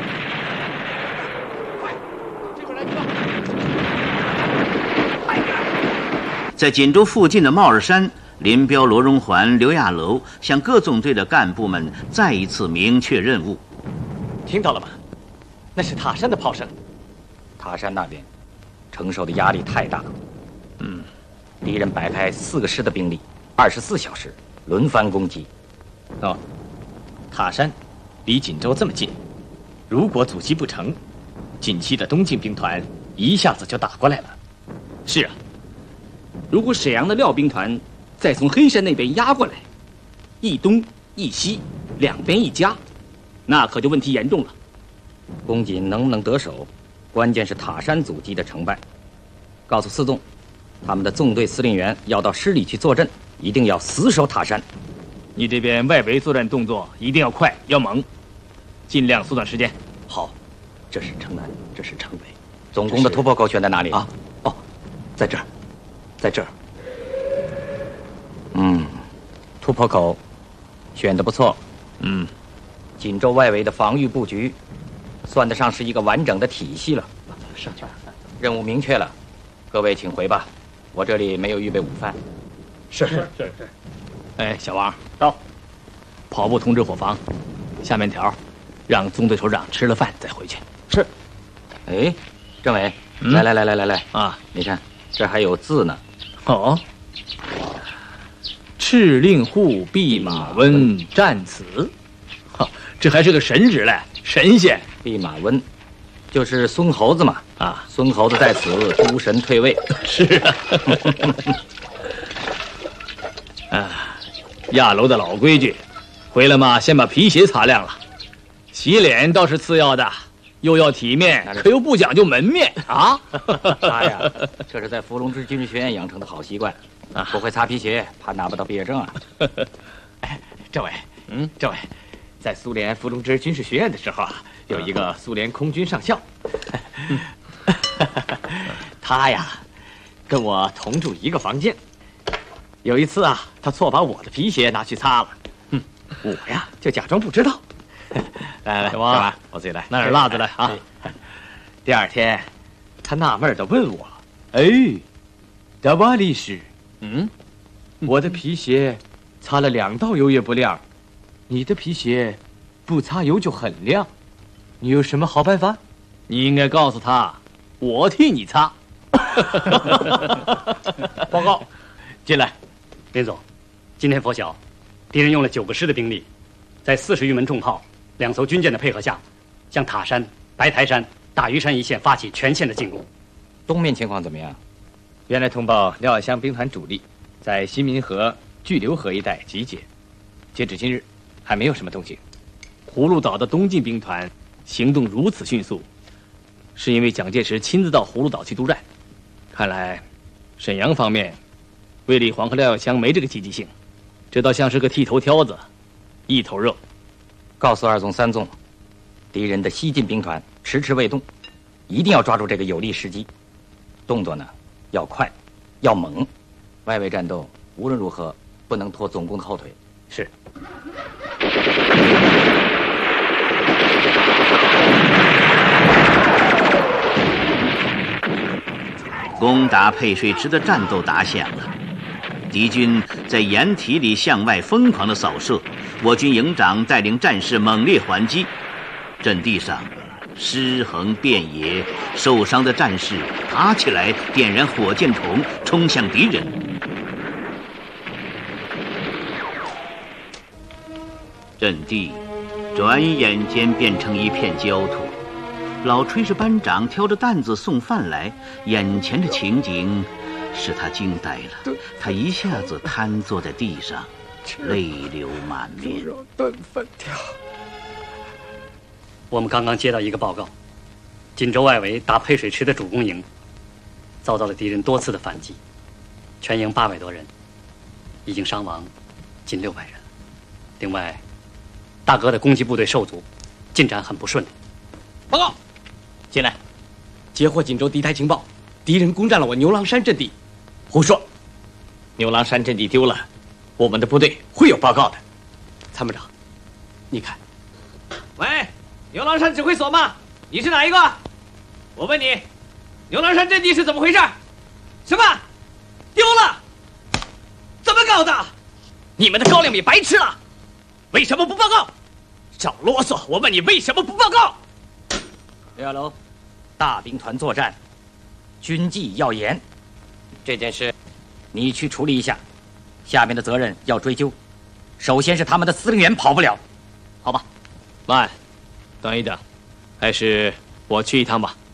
在锦州附近的帽儿山，林彪、罗荣桓、刘亚楼向各纵队的干部们再一次明确任务。 听到了吗？那是塔山的炮声。 塔山那边承受的压力太大。敌人摆开4个师的兵力，24小时轮番攻击。 哦，塔山离锦州这么近，如果阻击不成，近期的东进兵团一下子就打过来了。 是啊，如果沈阳的廖兵团再从黑山那边压过来，一东一西两边一夹，那可就问题严重了。 攻锦能不能得手，关键是塔山阻击的成败。告诉4纵，他们的纵队司令员要到师里去坐镇，一定要死守塔山。 你这边外围作战动作一定要快，要猛，尽量缩短时间。 好，这是城南，这是城北。 总攻的突破口选在哪里啊？哦，在这儿，在这儿。 突破口选得不错。锦州外围的防御布局算得上是一个完整的体系了。 上去。 任务明确了，各位请回吧，我这里没有预备午饭。 是。 哎，小王到， 跑步通知伙房，下面条，让纵队首长吃了饭再回去。 是。 哎，政委，来啊！ 你看这还有字呢。 哦，敕令户弼马温战此。这还是个神职嘞，神仙。 弼马温就是孙猴子嘛。啊，孙猴子在此，诸神退位。 是啊。亚楼的老规矩，回来嘛，先把皮鞋擦亮了，洗脸倒是次要的，又要体面，可又不讲究门面啊！ 他呀，这是在伏龙芝军事学院养成的好习惯，不会擦皮鞋，怕拿不到毕业证啊。 哎，政委，政委， 在苏联伏龙芝军事学院的时候啊，有一个苏联空军上校，他呀跟我同住一个房间。有一次啊，他错把我的皮鞋拿去擦了，我呀就假装不知道。来，小王，我自己来， 拿点辣子来啊。 第二天，他纳闷地问我：“哎，大瓦律师，我的皮鞋擦了2道油也不亮，你的皮鞋不擦油就很亮，你有什么好办法？” 你应该告诉他，我替你擦。 报告，进来，林总，今天拂晓，敌人用了9个师的兵力，在40余门重炮、2艘军舰的配合下，向塔山、白台山、大屿山一线发起全线的进攻。 东面情况怎么样？ 原来通报廖耀湘兵团主力在新民河、巨流河一带集结，截止今日还没有什么动静。 葫芦岛的东进兵团行动如此迅速，是因为蒋介石亲自到葫芦岛去督战。看来沈阳方面卫立煌和廖耀湘没这个积极性，这倒像是个剃头挑子，一头热。 告诉2纵3纵，敌人的西进兵团迟迟未动，一定要抓住这个有利时机，动作呢要快，要猛。外围战斗无论如何不能拖总攻的后腿。 是。 攻打配水池的战斗打响了，敌军在掩体里向外疯狂的扫射，我军营长带领战士猛烈还击，阵地上尸横遍野，受伤的战士爬起来点燃火箭筒冲向敌人。阵地转眼间变成一片焦土，老炊事班长挑着担子送饭来，眼前的情景使他惊呆了。他一下子瘫坐在地上，泪流满面。 炖粉条。我们刚刚接到一个报告，锦州外围打配水池的主攻营遭到了敌人多次的反击，全营800多人，已经伤亡近600人了。另外，大哥的攻击部队受阻，进展很不顺利。 报告，进来，截获锦州敌台情报，敌人攻占了我牛郎山阵地。胡说，牛郎山阵地丢了，我们的部队会有报告的。参谋长，你看。喂，牛郎山指挥所吗？你是哪一个？我问你，牛郎山阵地是怎么回事？什么？丢了？怎么搞的？你们的高粱米白吃了？为什么不报告？少啰嗦！我问你，为什么不报告？ 刘亚楼，大兵团作战，军纪要严，这件事你去处理一下，下面的责任要追究。首先是他们的司令员跑不了，好吧？ 慢，等一等，还是我去一趟吧。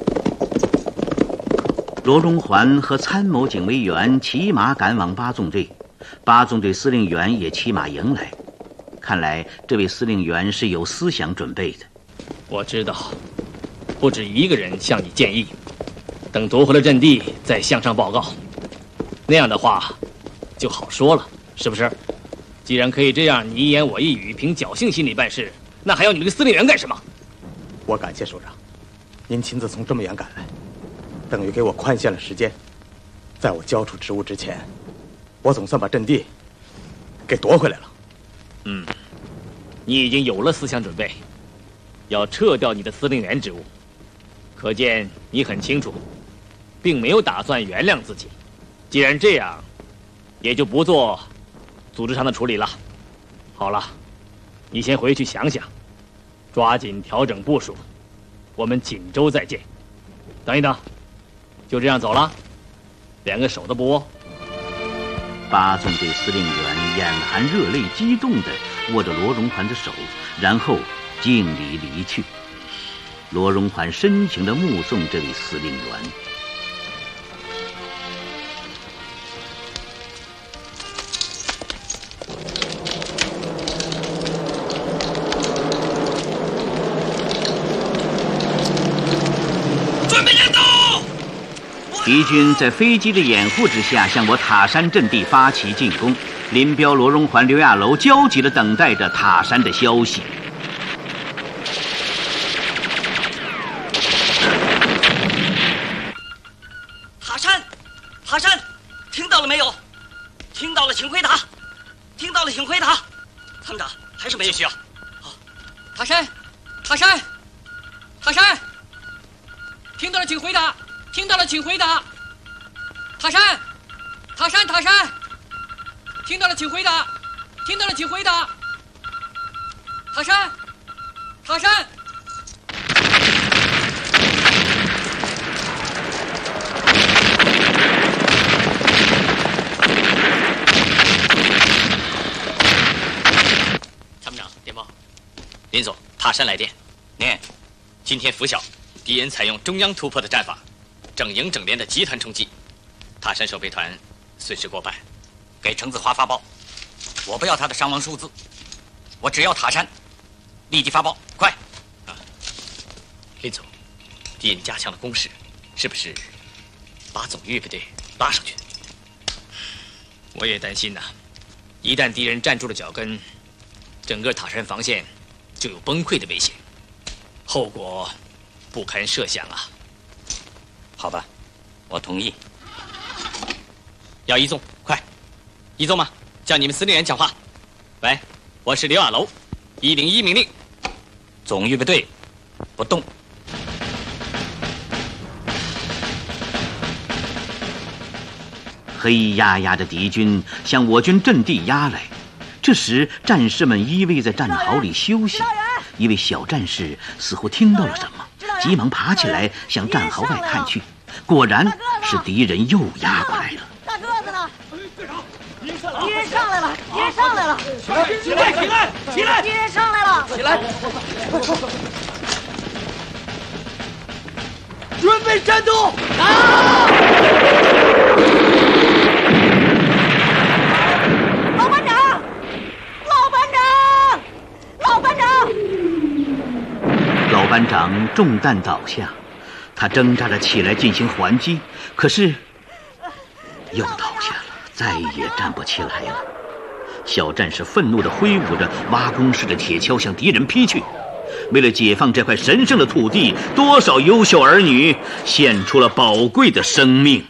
罗荣桓和参谋警卫员骑马赶往8纵队，8纵队司令员也骑马迎来。看来这位司令员是有思想准备的。 我知道，不止一个人向你建议，等夺回了阵地再向上报告，那样的话就好说了，是不是？既然可以这样你一言我一语，凭侥幸心理办事，那还要你这个司令员干什么？ 我感谢首长，您亲自从这么远赶来，等于给我宽限了时间。在我交出职务之前，我总算把阵地给夺回来了。 你已经有了思想准备，要撤掉你的司令员职务，可见你很清楚，并没有打算原谅自己。既然这样，也就不做组织上的处理了。好了，你先回去想想，抓紧调整部署，我们锦州再见。等一等，就这样走了，连个手都不握。 8纵队司令员眼含热泪，激动地握着罗荣桓的手，然后敬礼离去。罗荣桓深情地目送这位司令员。 准备战斗！ 敌军在飞机的掩护之下，向我塔山阵地发起进攻。 林彪、罗荣桓、刘亚楼焦急地等待着塔山的消息。 塔山，听到了没有？听到了，请回答。听到了，请回答。参谋长，还是没有需要。好， 塔山，听到了，请回答。听到了，请回答。塔山，听到了，请回答。听到了，请回答。塔山。 林总，塔山来电。 念， 今天拂晓，敌人采用中央突破的战法，整营整连的集团冲击，塔山守备团损失过半。 给程子华发报，我不要他的伤亡数字，我只要塔山，立即发报，快！ 啊，林总，敌人加强了攻势，是不是把总预备队拉上去？我也担心呐，一旦敌人站住了脚跟，整个塔山防线就有崩溃的危险，后果不堪设想啊！ 好吧，我同意。 要一纵，快！一纵吗？叫你们司令员讲话。喂，我是刘亚楼，101命令， 总预备队不动。 黑压压的敌军向我军阵地压来，这时战士们依偎在战壕里休息。一位小战士似乎听到了什么，急忙爬起来向战壕外看去，果然是敌人又压过来了。 大个子呢？敌人上来了！敌人上来了！ 起来！ 敌人上来了！ 起来！准备战斗！ 啊！老班长！ 老班长中弹倒下，他挣扎着起来进行还击，可是又倒下了，再也站不起来了。小战士愤怒地挥舞着挖工式的铁锹向敌人劈去。为了解放这块神圣的土地，多少优秀儿女献出了宝贵的生命。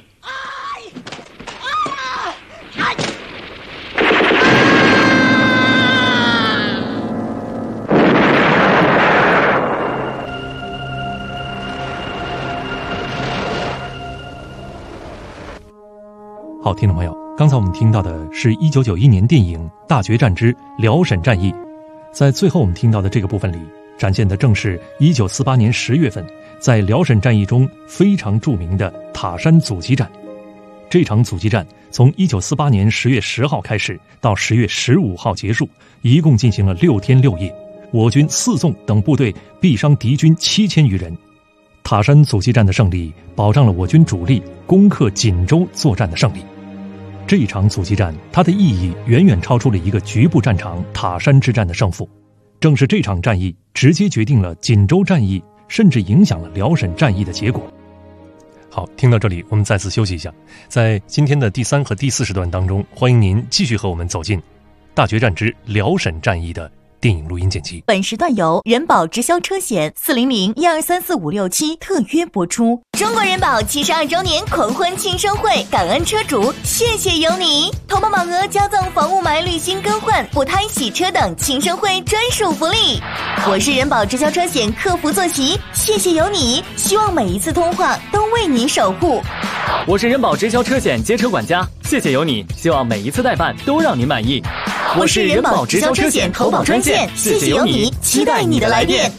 好，听众朋友，刚才我们听到的是1991年电影《大决战之辽沈战役》。在最后我们听到的这个部分里，展现的正是1948年10月份在辽沈战役中非常著名的塔山阻击战。这场阻击战从1948年10月10号开始到10月15号结束，一共进行了6天6夜，我军4纵等部队毙伤敌军7000余人。塔山阻击战的胜利保障了我军主力攻克锦州作战的胜利。这一场阻击战，它的意义远远超出了一个局部战场塔山之战的胜负。正是这场战役直接决定了锦州战役，甚至影响了辽沈战役的结果。好，听到这里，我们再次休息一下。在今天的第3和第4时段当中，欢迎您继续和我们走进《大决战之辽沈战役》的电影录音剪辑。 本时段由人保直销车险400-1234567特约播出。中国人保72周年狂欢庆生会，感恩车主，谢谢有你！投保满额加赠防雾霾、滤芯更换、补胎洗车等庆生会专属福利。我是人保直销车险客服坐席，谢谢有你！希望每一次通话都为您守护。 我是人保直销车险街车管家，谢谢有你！希望每一次代办都让您满意。 我是人保直销车险投保专线，谢谢有你，期待你的来电。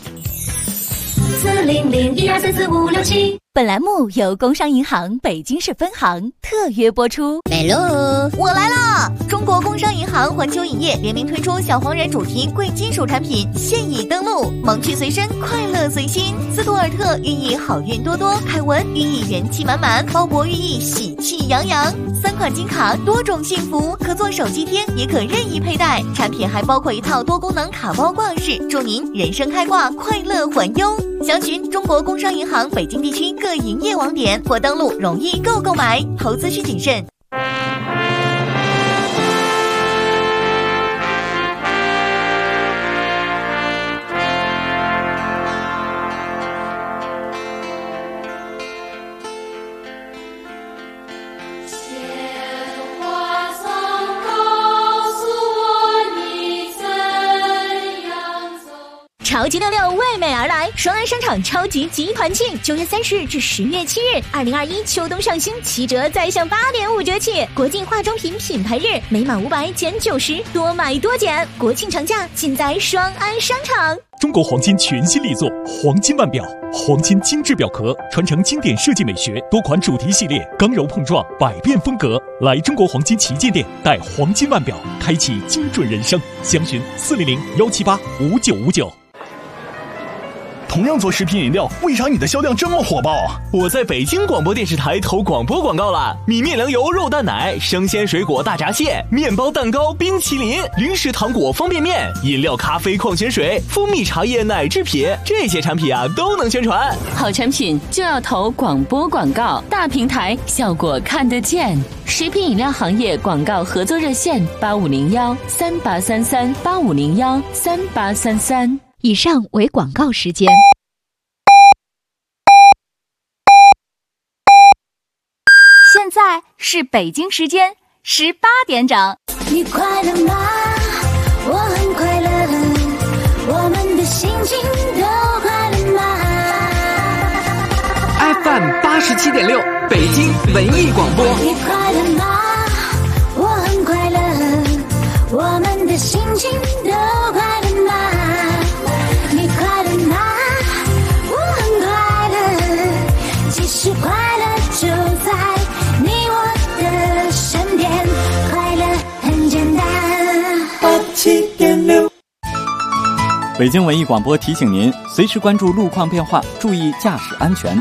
400-1234567。 本栏目由工商银行北京市分行特约播出。 来喽，我来啦！中国工商银行环球影业联名推出小黄人主题贵金属产品，现已登陆，萌趣随身，快乐随心。斯图尔特寓意好运多多，凯文寓意元气满满，鲍勃寓意喜气洋洋。3款金卡，多种幸福，可做手机贴，也可任意佩戴。产品还包括一套多功能卡包挂饰，祝您人生开挂，快乐环优。详询中国工商银行北京地区各营业网点或登录容易购买，投资需谨慎。 超级66为美而来，双安商场超级集团庆，9月30日至10月7日，2021秋冬上新7折再享8.5折起。国际化妆品品牌日，每满500减90，多买多减。国庆长假尽在双安商场。 中国黄金全新力作黄金腕表，黄金精致表壳，传承经典设计美学，多款主题系列，刚柔碰撞，百变风格。来中国黄金旗舰店，带黄金腕表，开启精准人生。详询400-178-5959。 同样做食品饮料，为啥你的销量这么火爆啊？ 我在北京广播电视台投广播广告了，米面粮油肉蛋奶，生鲜水果大闸蟹，面包蛋糕冰淇淋，零食糖果方便面，饮料咖啡矿泉水，蜂蜜茶叶奶制品，这些产品啊都能宣传。 好产品就要投广播广告，大平台效果看得见。食品饮料行业广告合作热线8501-3833-8501-3833。 以上为广告时间。现在是北京时间18点整。 你快乐吗？我很快乐，我们的心情都快乐吗 ？FM 87.6，北京文艺广播。 你快乐吗？我很快乐，我们的心情都快乐吗？你快乐吗？我很快乐，其实快乐就在你我的身边，快乐很简单。87.6。 北京文艺广播提醒您，随时关注路况变化，注意驾驶安全。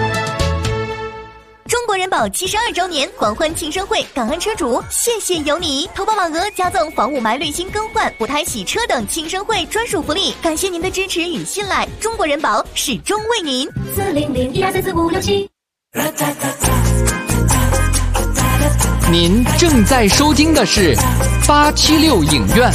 中国人保72周年狂欢庆生会，感恩车主，谢谢有你！投保满额加赠房雾霾滤芯更换、补胎洗车等庆生会专属福利，感谢您的支持与信赖，中国人保始终为您。 400-1234567。 您正在收听的是876影院。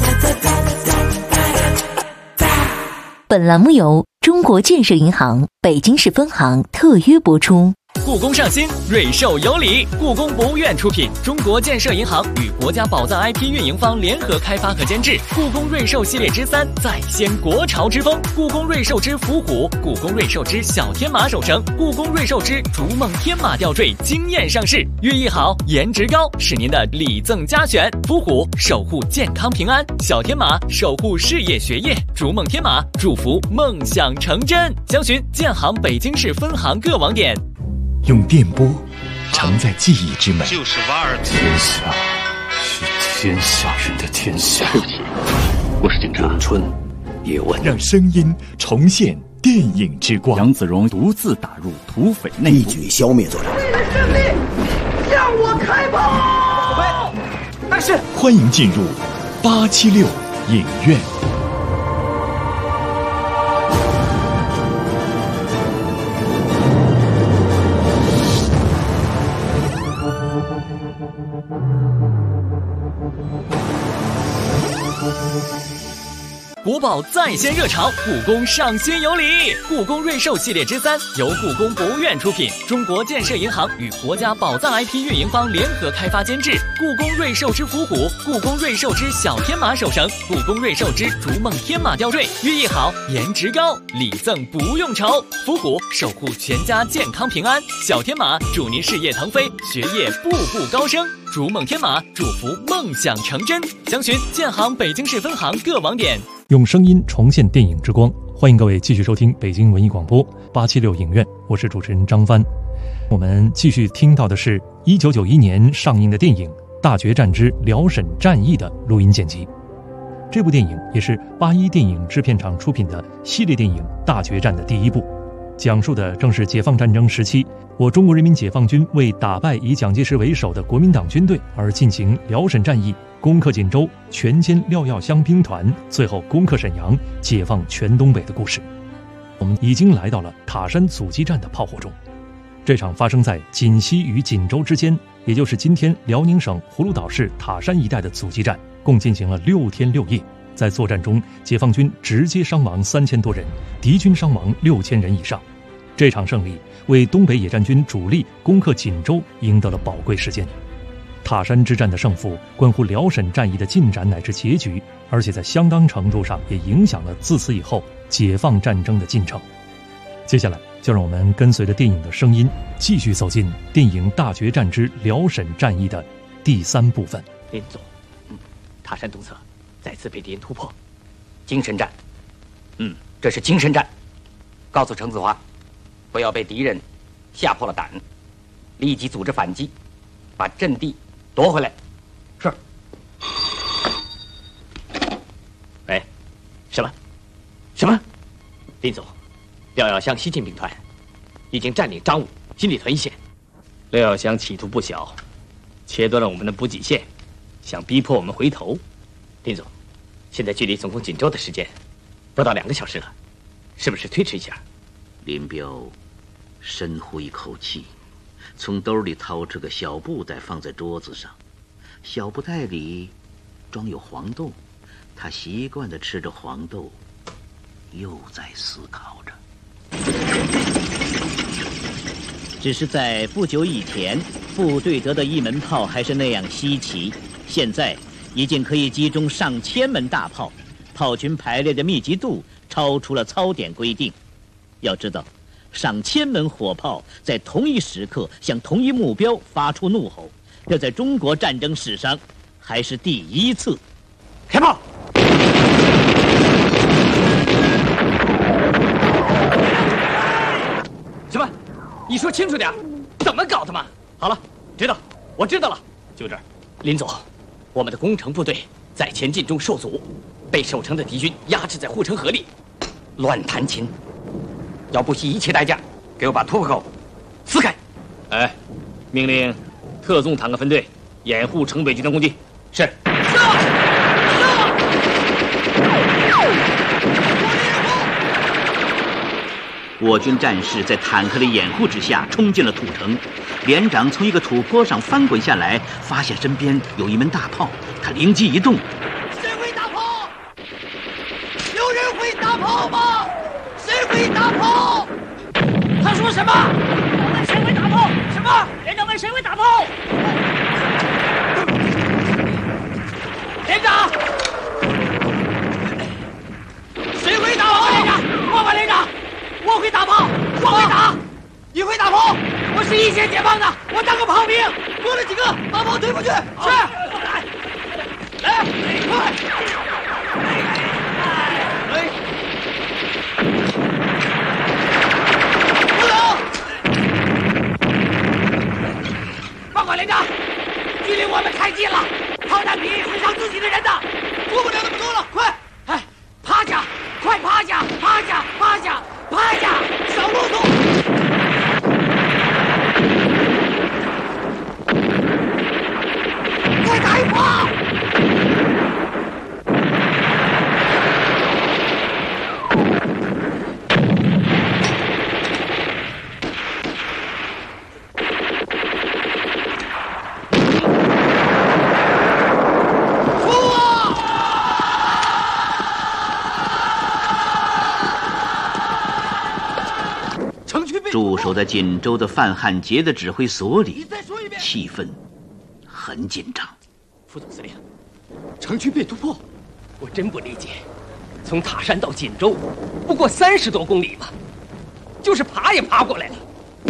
本栏目由中国建设银行北京市分行特约播出。 故宫上新，瑞兽有礼。故宫博物院出品，中国建设银行与国家宝藏 IP 运营方联合开发和监制。故宫瑞兽系列之3再掀国潮之风，故宫瑞兽之伏虎，故宫瑞兽之小天马守城，故宫瑞兽之逐梦天马吊坠惊艳上市。寓意好，颜值高，是您的礼赠佳选。伏虎守护健康平安，小天马守护事业学业，逐梦天马祝福梦想成真。详询建行北京市分行各网点。 用电波承载记忆之美， 就是瓦尔天下是天下人的天下。 对不起，我是警察。 咏春叶问， 让声音重现电影之光。 杨子荣独自打入土匪内部， 一举消灭作者。 为了胜利，向我开炮！ 但是，欢迎进入876影院。 国宝再现热潮，故宫上新有礼。故宫瑞兽系列之3由故宫博物院出品，中国建设银行与国家宝藏 IP 运营方联合开发监制。故宫瑞兽之伏虎，故宫瑞兽之小天马守城，故宫瑞兽之逐梦天马吊坠，寓意好，颜值高，礼赠不用愁。伏虎守护全家健康平安，小天马祝您事业腾飞，学业步步高升。逐梦天马祝福梦想成真。详询建行北京市分行各网点。 用声音重现电影之光，欢迎各位继续收听北京文艺广播876影院，我是主持人张帆。我们继续听到的是1991年上映的电影《大决战之辽沈战役》的录音剪辑。这部电影也是81电影制片厂出品的系列电影《大决战》的第1部，讲述的正是解放战争时期我中国人民解放军为打败以蒋介石为首的国民党军队而进行辽沈战役，攻克锦州，全歼廖耀湘兵团，最后攻克沈阳，解放全东北的故事。我们已经来到了塔山阻击战的炮火中。这场发生在锦西与锦州之间，也就是今天辽宁省葫芦岛市塔山一带的阻击战，共进行了6天6夜。在作战中，解放军直接伤亡3000多人，敌军伤亡6000人以上。这场胜利为东北野战军主力攻克锦州赢得了宝贵时间。塔山之战的胜负关乎辽沈战役的进展乃至结局， 而且在相当程度上也影响了自此以后解放战争的进程。接下来就让我们跟随着电影的声音，继续走进电影《大决战之辽沈战役》的第3部分。 林总，塔山东侧再次被敌人突破， 精神战。这是精神战。告诉程子华，不要被敌人吓破了胆，立即组织反击，把阵地夺回来。 是。喂，什么？林总，廖耀湘西进兵团已经占领张武、新里屯一线。 廖耀湘企图不小，切断了我们的补给线，想逼迫我们回头。 林总，现在距离总攻锦州的时间不到2个小时了，是不是推迟一下？ 林彪深呼一口气，从兜里掏出个小布袋放在桌子上，小布袋里装有黄豆，他习惯地吃着黄豆，又在思考着。 只是在不久以前，部队得的一门炮还是那样稀奇，现在已经可以击中上千门大炮，炮群排列的密集度超出了操点规定。要知道，上千门火炮在同一时刻向同一目标发出怒吼，这在中国战争史上还是第一次。 开炮！什么？你说清楚点，怎么搞的嘛？好了，我知道了，就这儿。林总，我们的攻城部队在前进中受阻，被守城的敌军压制在护城河里。 乱弹琴，要不惜一切代价给我把突破口撕开。 命令特纵坦克分队掩护城北军的攻击。 是。 我军战士在坦克的掩护之下冲进了土城，连长从一个土坡上翻滚下来，发现身边有一门大炮，他灵机一动： 谁会打炮？有人会打炮吗？谁会打炮？他说什么？问谁会打炮？什么？连长问谁会打炮？连长，谁会打炮？连长，报告连长。我会打炮，我会打，你会打炮？我是一线解放的，我当个炮兵，多了几个，把炮推过去。是，来，快！不能！报告连长，距离我们太近了，炮弹皮会伤自己的人的，做不了那么多了，快！趴下，快趴下，趴下，趴下！趴下，小骆驼！快打一炮！ 驻守在锦州的范汉杰的指挥所里，气氛很紧张。 副总司令，城区被突破，我真不理解。从塔山到锦州，不过30多公里吧，就是爬也爬过来了。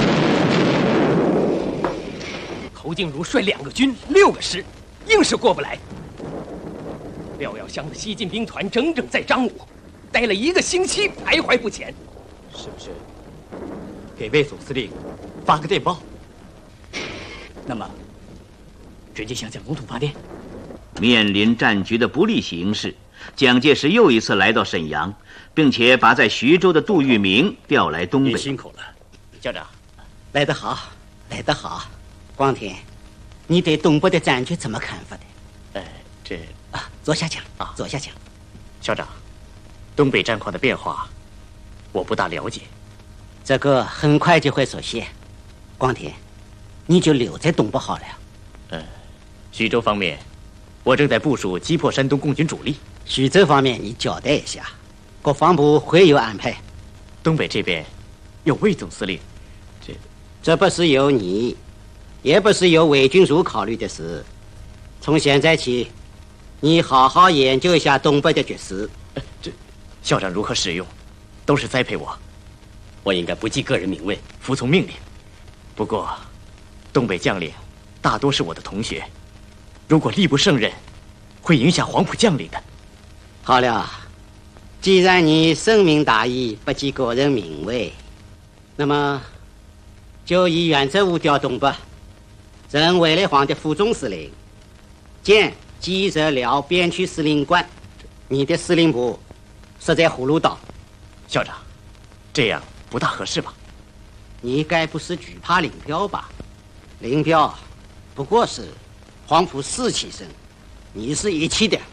侯静茹率2个军6个师，硬是过不来。廖耀湘的西进兵团整整在张武待了1个星期，徘徊不前。是不是给魏总司令发个电报？那么直接向蒋总统发电。 面临战局的不利形势，蒋介石又一次来到沈阳，并且把在徐州的杜聿明调来东北。 你辛苦了，校长。 来得好，来得好。光天，你对东北的战局怎么看法的？坐下讲啊，坐下讲。 校长，东北战况的变化，我不大了解。 这个很快就会熟悉。光天，你就留在东北好了。 徐州方面，我正在部署击破山东共军主力。 徐州方面，你交代一下，国防部会有安排。 东北这边，有魏总司令， 这不是由你，也不是由魏军书考虑的事。从现在起， 你好好研究一下东北的局势。 这校长如何使用，都是栽培我。我应该不计个人名位，服从命令。不过，东北将领大多是我的同学，如果力不胜任，会影响黄埔将领的。 好了，既然你深明大义，不计个人名位，那么就以原职务调动吧。任卫立煌的副总司令，兼冀浙辽边区司令官。你的司令部设在葫芦岛。 校长，这样不大合适吧？ 你该不是惧怕林彪吧？林彪不过是黄埔士气生，你是一起的。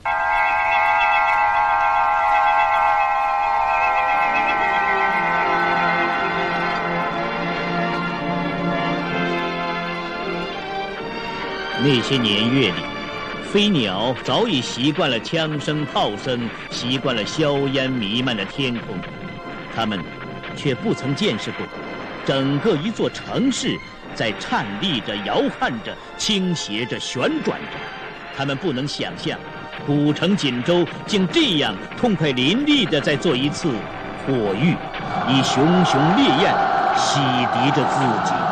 那些年月里，飞鸟早已习惯了枪声炮声，习惯了硝烟弥漫的天空，它们却不曾见识过整个一座城市在颤栗着、摇撼着、倾斜着、旋转着。他们不能想象，古城锦州竟这样痛快淋漓地在做一次火浴，以熊熊烈焰洗涤着自己。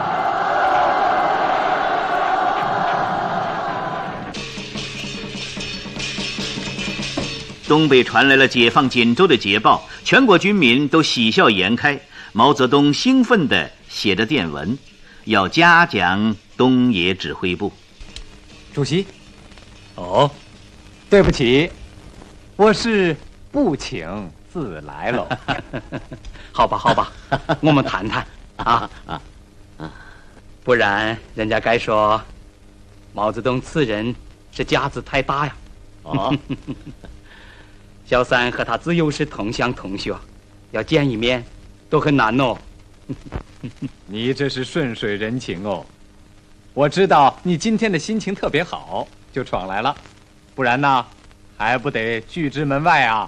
东北传来了解放锦州的捷报，全国军民都喜笑颜开。毛泽东兴奋地写着电文，要嘉奖东野指挥部。 主席，哦，对不起，我是不请自来喽。 好吧，好吧，我们谈谈啊，不然人家该说毛泽东此人是架子太大呀。哦。小三和他自幼是同乡同学，要见一面都很难哦。 你这是顺水人情哦。我知道你今天的心情特别好，就闯来了，不然呢，还不得拒之门外啊？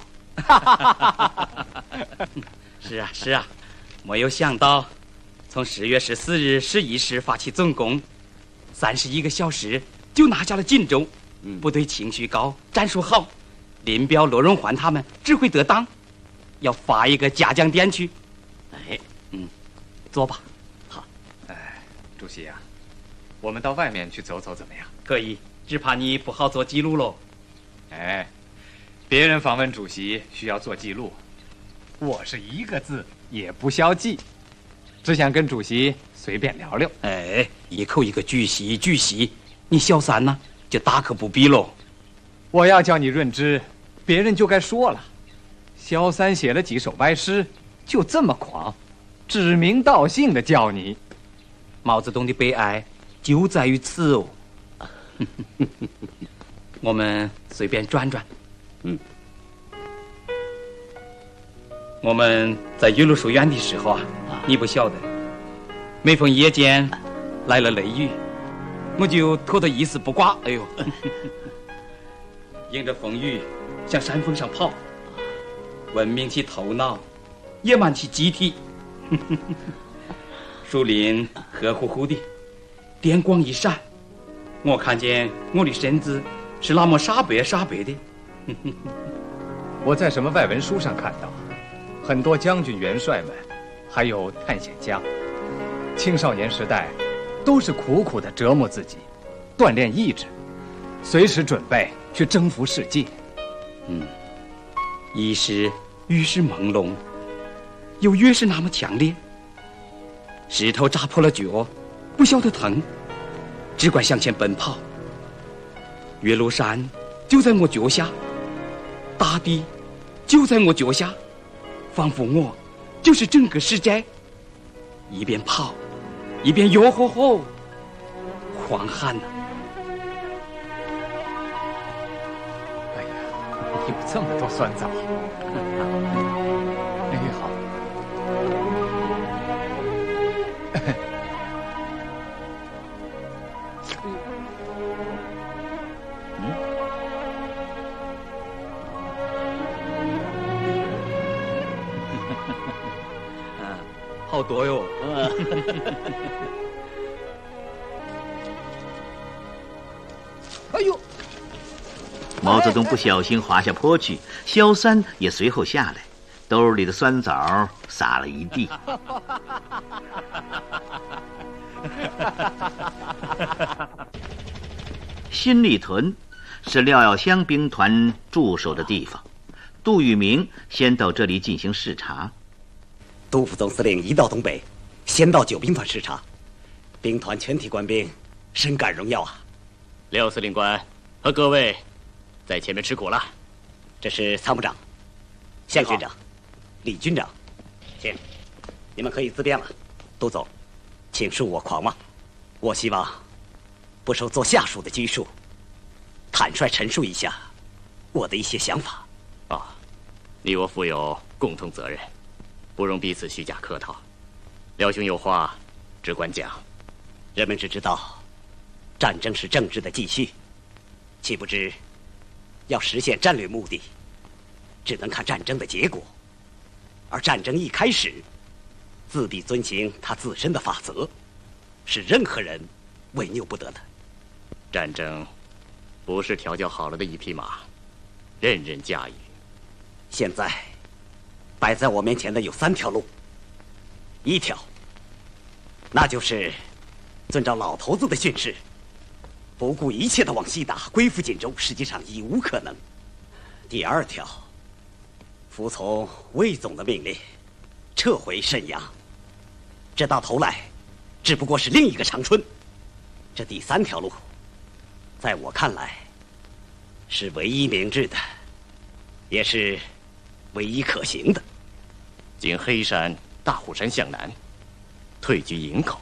是啊，是啊，没有想到，从10月14日11时发起总攻，31个小时就拿下了锦州。部队情绪高，战术好。林彪、罗荣桓他们指挥得当，要发一个嘉奖电去。哎，坐吧。 好。主席啊，我们到外面去走走怎么样？ 可以，只怕你不好做记录喽。 哎，别人访问主席需要做记录，我是一个字也不消记，只想跟主席随便聊聊。 哎，一口一个巨席巨席，你小三呢就大可不必喽。 我要叫你润之，别人就该说了，萧三写了几首歪诗，就这么狂，指名道姓的叫你。 毛泽东的悲哀就在于此哦。我们随便转转。我们在岳麓书院的时候啊，你不晓得，每逢夜间来了雷雨，我就拖得一丝不挂。哎呦！迎着风雨向山峰上跑，文明起头脑，野蛮起机体。树林黑乎乎的，电光一闪，我看见我的身子是那么煞白煞白的。 我在什么外文书上看到，很多将军元帅们，还有探险家，青少年时代都是苦苦的折磨自己，锻炼意志，随时准备去征服世界。 一是越是朦胧，又越是那么强烈。石头扎破了脚，不晓得疼，只管向前奔跑。岳麓山就在我脚下，大地就在我脚下，仿佛我就是整个世界。一边跑，一边哟吼吼，狂喊呐！ 有这么多酸枣，哎，好。 好多哟。 哎呦！ 毛泽东不小心滑下坡去，萧三也随后下来，兜里的酸枣撒了一地。新立屯是廖耀湘兵团驻守的地方，杜聿明先到这里进行视察。 杜副总司令一到东北，先到九兵团视察，兵团全体官兵深感荣耀啊！ 廖司令官和各位在前面吃苦了。 这是参谋长、向军长、李军长，请你们可以自便了。杜总，请恕我狂妄，我希望不受做下属的拘束，坦率陈述一下我的一些想法。 你我负有共同责任，不容彼此虚假客套。廖兄有话，只管讲。 人们只知道战争是政治的继续，岂不知要实现战略目的，只能看战争的结果。而战争一开始，自必遵行它自身的法则，是任何人违拗不得的。 战争不是调教好了的一匹马，任人驾驭。 现在摆在我面前的有3条路。一条，那就是遵照老头子的训示，不顾一切的往西打，归附锦州，实际上已无可能。第2条，服从魏总的命令，撤回沈阳，这到头来只不过是另一个长春。这第3条路，在我看来是唯一明智的，也是唯一可行的。 经黑山、大虎山向南，退居营口。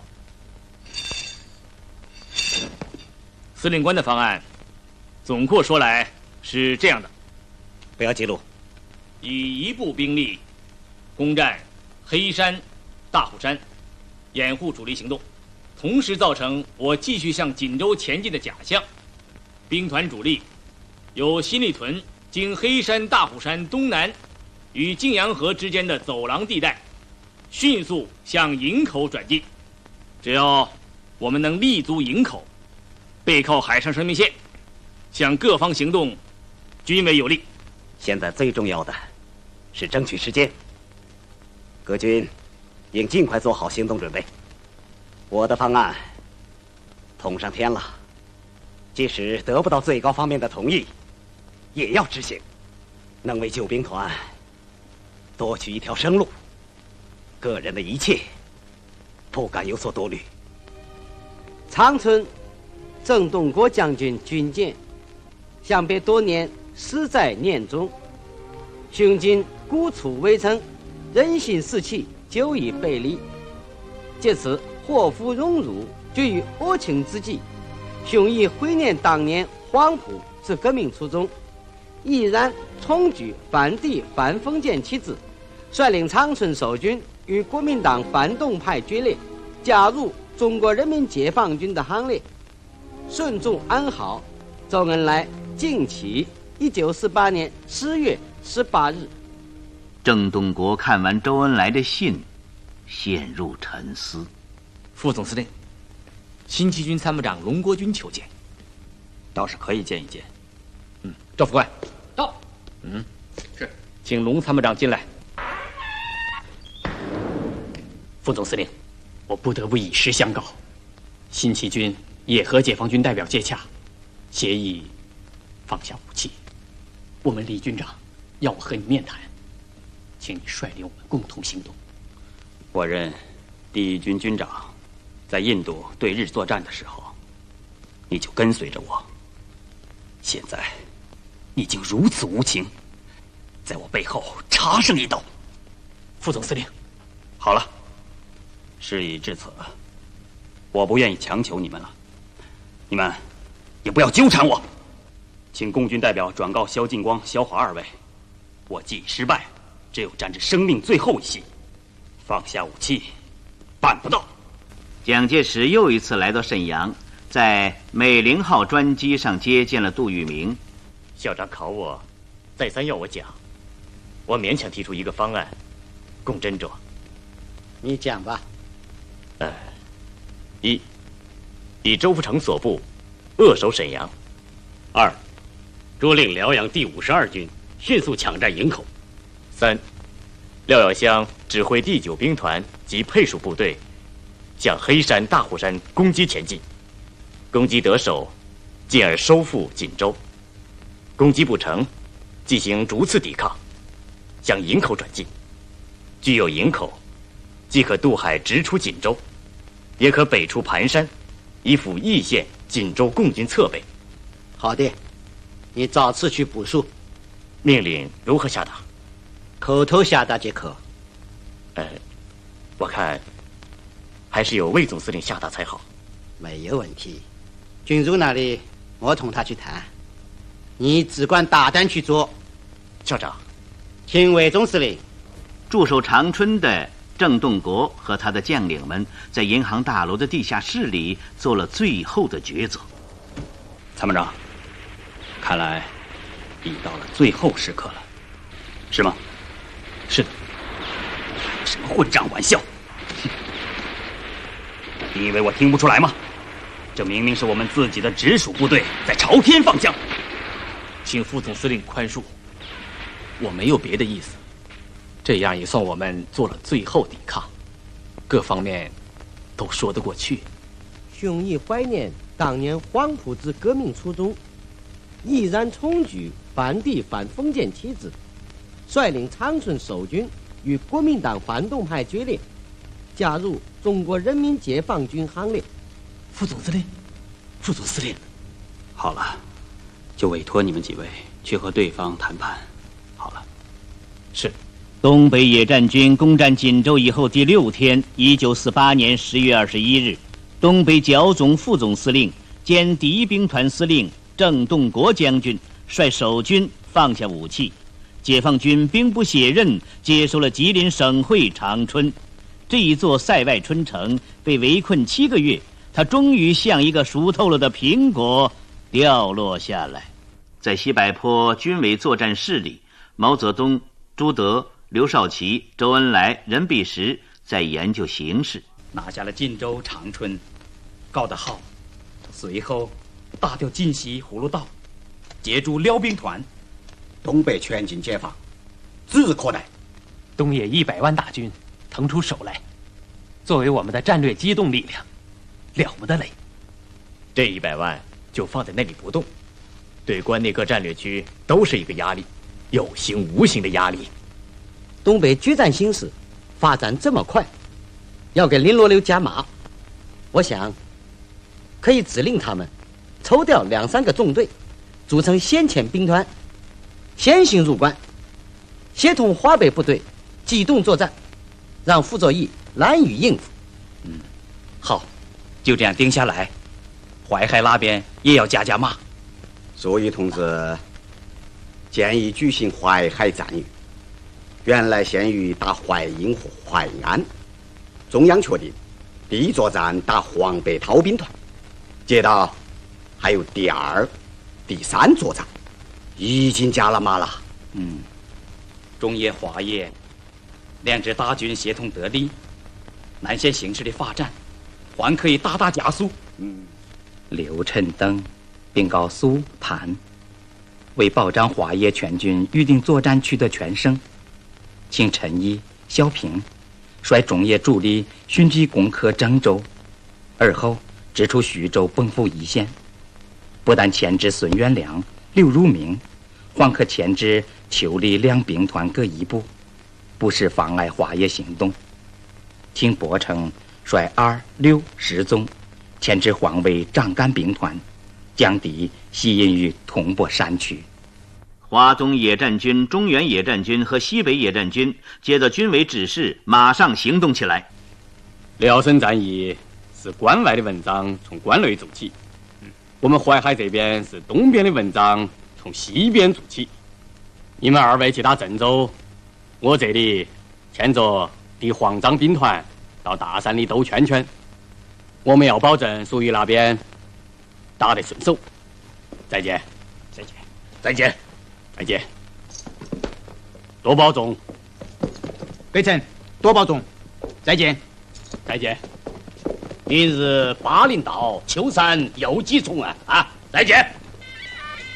司令官的方案，总括说来是这样的： 不要记录。 以一部兵力攻占黑山、大虎山，掩护主力行动，同时造成我继续向锦州前进的假象。兵团主力由新立屯经黑山、大虎山东南与泾阳河之间的走廊地带，迅速向营口转进。只要我们能立足营口，背靠海上生命线，向各方行动均为有利。 现在最重要的是争取时间，各军应尽快做好行动准备。我的方案捅上天了，即使得不到最高方面的同意，也要执行，能为救兵团多取一条生路。个人的一切不敢有所多虑。 长春郑洞国将军军舰，想必多年死在念中，雄军孤处围城，人心士气久已背离。借此祸福荣辱，居于恶情之际，雄以怀念当年黄埔之革命初衷，毅然重举反帝反封建旗帜，率领长春守军与国民党反动派决裂，加入中国人民解放军的行列，顺众安好。周恩来敬启1948年10月18日。 郑洞国看完周恩来的信，陷入沉思。 副总司令，新七军参谋长龙国军求见，倒是可以见一见。 赵副官到。 是，请龙参谋长进来。 副总司令，我不得不以实相告，新七军也和解放军代表接洽，协议放下武器。我们李军长要我和你面谈，请你率领我们共同行动。 我任第1军军长，在印度对日作战的时候，你就跟随着我。现在你竟如此无情，在我背后插上一刀。副总司令，好了，事已至此，我不愿意强求你们了，你们也不要纠缠我。请共军代表转告萧劲光、萧华2位，我既已失败，只有战至生命最后一息，放下武器办不到。 蒋介石又一次来到沈阳，在美龄号专机上接见了杜聿明。 校长考我，再三要我讲，我勉强提出一个方案，供斟酌。 你讲吧。 以周福成所部扼守沈阳；2， 着令辽阳第52军迅速抢占营口。 3，廖耀湘指挥第9兵团及配属部队向黑山、大虎山攻击前进，攻击得手，进而收复锦州。攻击不成，进行逐次抵抗，向营口转进。具有营口，既可渡海直出锦州，也可北出盘山，以辅义县、锦州共军侧背。 好的，你照次去部署。 命令如何下达？ 口头下达即可。 我看还是由魏总司令下达才好。 没有问题，军主那里我同他去谈，你只管大胆去做。 校长， 听魏总司令。 驻守长春的郑洞国和他的将领们在银行大楼的地下室里做了最后的抉择。 参谋长，看来已到了最后时刻了，是吗？ 是的。 开什么混账玩笑！你以为我听不出来吗？这明明是我们自己的直属部队在朝天放枪。 请副总司令宽恕，我没有别的意思。这样也算我们做了最后抵抗，各方面都说得过去。 兄弟怀念当年黄埔之革命初衷，毅然重举反帝反封建旗帜，率领长春守军与国民党反动派决裂，加入中国人民解放军行列。 副总司令，副总司令，好了，就委托你们几位去和对方谈判。好了， 是。 东北野战军攻占锦州以后第6天，1948年10月21日，东北剿总副总司令兼第1兵团司令郑洞国将军率守军放下武器，解放军兵不血刃接收了吉林省会长春。这一座塞外春城被围困7个月，它终于像一个熟透了的苹果掉落下来。 在西柏坡军委作战室里，毛泽东、朱德、刘少奇、周恩来、任弼时在研究形势。 拿下了晋州、长春，告得好。随后打掉晋西葫芦道，截住辽兵团， 东北全境解放，指日可待。 东野100万大军腾出手来，作为我们的战略机动力量，了不得嘞！ 这100万就放在那里不动，对关内各战略区都是一个压力，有形无形的压力。 东北决战形势发展这么快，要给林罗流加码，我想可以指令他们抽调2、3个纵队，组成先遣兵团，先行入关，协同华北部队机动作战，让傅作义难以应付。 好，就这样定下来。淮海那边也要加码。 作义同志建议举行淮海战役，原来先于打淮阴和淮安，中央确定第1作战打黄北韬兵团，接到还有第2、第3作战，已经加了码了。 中野、华野2支大军协同得力，南线形势的发展还可以大大加速。刘陈登并告苏谭，为保障华野全军预定作战取得全胜，请陈毅、萧平率中野主力迅即攻克郑州，而后直出徐州奔赴一线，不但牵制孙元良、刘汝明，还可牵制邱李2兵团各一部，不使妨碍华野行动。请伯承率2、6、10纵牵制黄魏张干兵团，将敌吸引于铜柏山区。 华东野战军、中原野战军和西北野战军接到军委指示，马上行动起来。 辽沈战役是关外的文章从关内做起，我们淮海这边是东边的文章从西边做起。你们2位去打郑州，我这里牵着敌黄张兵团到大山里兜圈圈，我们要保证属于那边打得顺手。再见，再见，再见，再见。多保重。 北辰，多保重。再见， 再见。 明日巴陵道秋山又击重啊！再见。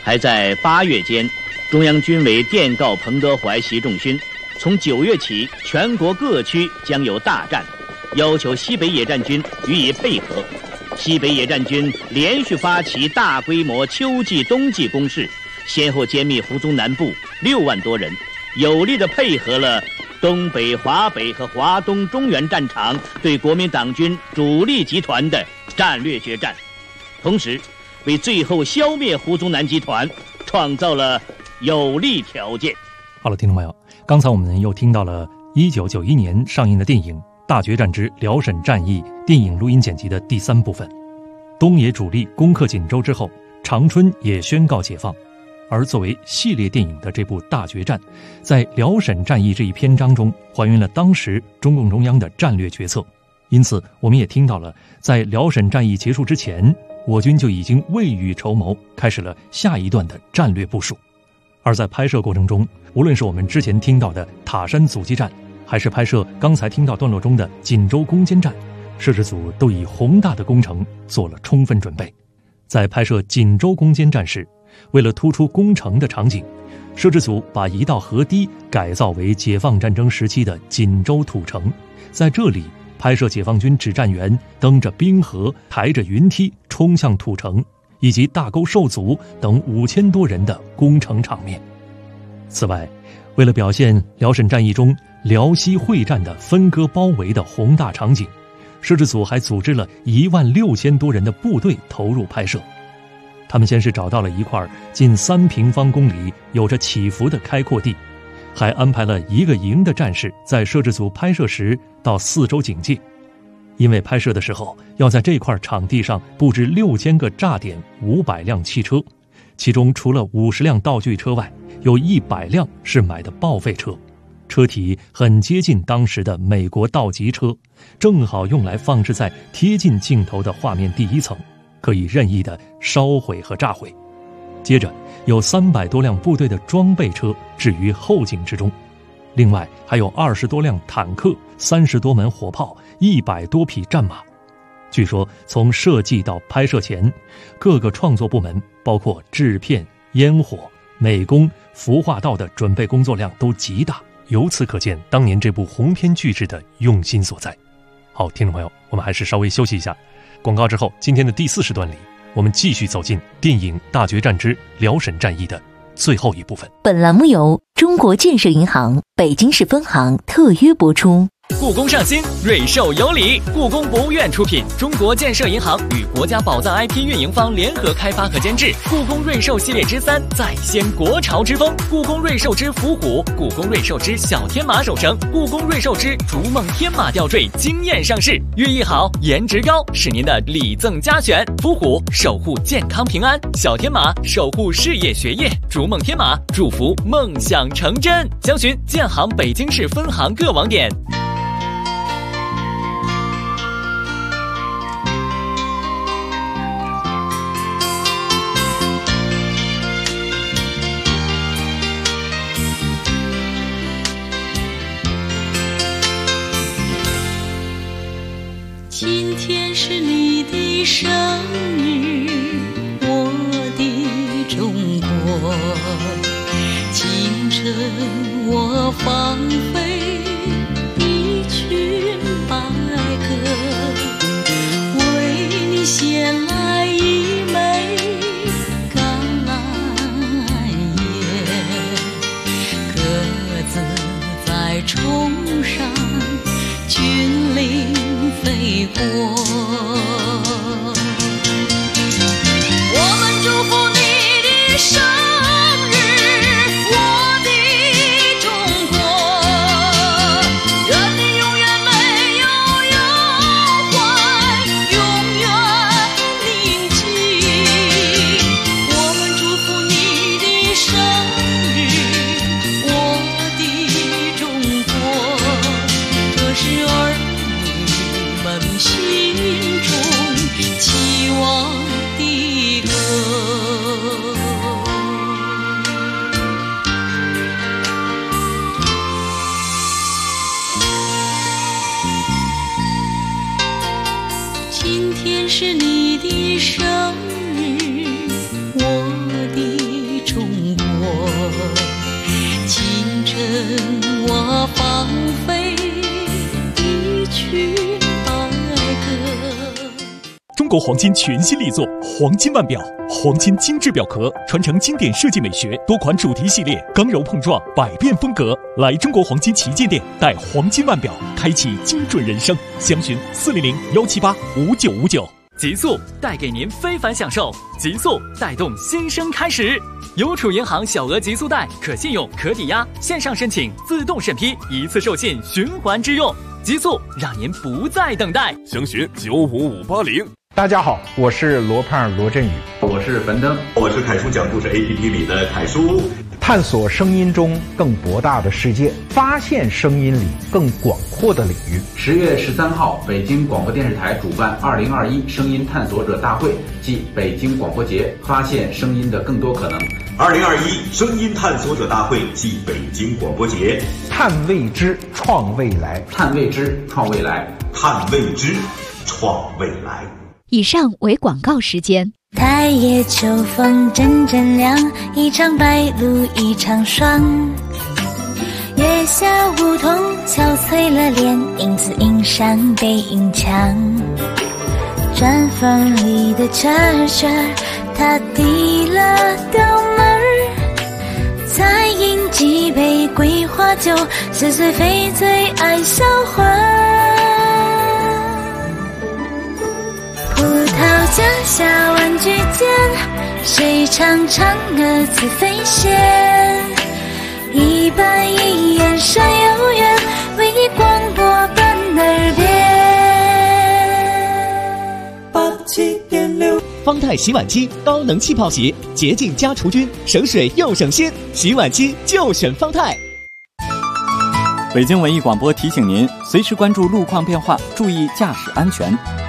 还在8月间，中央军委电告彭德怀、习仲勋，从9月起，全国各区将有大战，要求西北野战军予以配合。西北野战军连续发起大规模秋季、冬季攻势，先后歼灭胡宗南部6万多人，有力地配合了东北、华北和华东中原战场对国民党军主力集团的战略决战，同时为最后消灭胡宗南集团创造了有利条件。 好了，听众朋友，刚才我们又听到了1991年上映的电影《大决战之辽沈战役》电影录音剪辑的第3部分。东野主力攻克锦州之后，长春也宣告解放。而作为系列电影的这部《大决战》，在辽沈战役这一篇章中还原了当时中共中央的战略决策。因此我们也听到了，在辽沈战役结束之前，我军就已经未雨绸缪，开始了下一段的战略部署。而在拍摄过程中，无论是我们之前听到的塔山阻击战，还是拍摄刚才听到段落中的锦州攻坚战，摄制组都以宏大的工程做了充分准备。在拍摄锦州攻坚战时，为了突出攻城的场景，摄制组把一道河堤改造为解放战争时期的锦州土城，在这里拍摄解放军指战员登着冰河、抬着云梯冲向土城，以及大沟受阻等5000多人的攻城场面。此外，为了表现辽沈战役中辽西会战的分割包围的宏大场景，摄制组还组织了16000多人的部队投入拍摄。他们先是找到了一块近3平方公里、有着起伏的开阔地，还安排了1个营的战士在摄制组拍摄时到4周警戒。因为拍摄的时候要在这块场地上布置6000个炸点、500辆汽车，其中除了50辆道具车外，有100辆是买的报废车，车体很接近当时的美国道级车，正好用来放置在贴近镜头的画面第1层，可以任意的烧毁和炸毁。接着有300多辆部队的装备车置于后景之中，另外还有20多辆坦克、30多门火炮、100多匹战马。据说从设计到拍摄前，各个创作部门包括制片、烟火、美工、服化道的准备工作量都极大，由此可见当年这部鸿篇巨制的用心所在。好，听众朋友，我们还是稍微休息一下，广告之后，今天的第4时段里，我们继续走进电影《大决战之辽沈战役》的最后一部分。 本栏目由中国建设银行北京市分行特约播出。 故宫上新，瑞兽有礼。故宫博物院出品，中国建设银行与国家宝藏 IP 运营方联合开发和监制。故宫瑞兽系列之3再掀国潮之风，故宫瑞兽之伏虎，故宫瑞兽之小天马手绳，故宫瑞兽之逐梦天马吊坠惊艳上市，寓意好，颜值高，是您的礼赠佳选。伏虎守护健康平安，小天马守护事业学业，逐梦天马祝福梦想成真。详询建行北京市分行各网点。 今天是你的生日，我的中国。清晨我放飞一群白鸽，为你衔来一枚橄榄叶。鸽子在冲上军令飞过，我们祝福你的生日，我的中国，愿你永远没有忧患，永远宁静。我们祝福你的生日，我的中国，这是儿心中期望的歌。今天是你的生日，我的我放飞一曲白鸽。 中国黄金全新力作黄金腕表，黄金精致表壳，传承经典设计美学，多款主题系列，刚柔碰撞，百变风格。来中国黄金旗舰店，带黄金腕表，开启精准人生。详询400-178-5959。 极速带给您非凡享受，极速带动新生开始。邮储银行小额极速贷，可信用、可抵押，线上申请自动审批，一次授信循环支用。极速让您不再等待。 详询95580。 大家好，我是罗胖罗振宇， 我是樊登，我是凯叔讲故事 APP 里的凯叔。 探索声音中更博大的世界，发现声音里更广阔的领域。 10月13号，北京广播电视台主办2021声音探索者大会暨北京广播节，发现声音的更多可能。 2021声音探索者大会暨北京广播节， 探未知，创未来， 探未知，创未来， 探未知，创未来。 以上为广告时间。 太夜秋风阵阵凉，一场白露一场霜。月下梧桐憔悴了脸，影子映上背影墙。砖缝里的圈圈，他递了掉门儿。再饮几杯桂花酒，岁岁非醉爱销魂。葡萄架下玩具间，谁唱嫦娥自飞仙？一板一眼山有缘，为你广播伴耳边。87.6 方太洗碗机高能气泡洗，洁净加除菌，省水又省心，洗碗机就选方太。 北京文艺广播提醒您，随时关注路况变化，注意驾驶安全。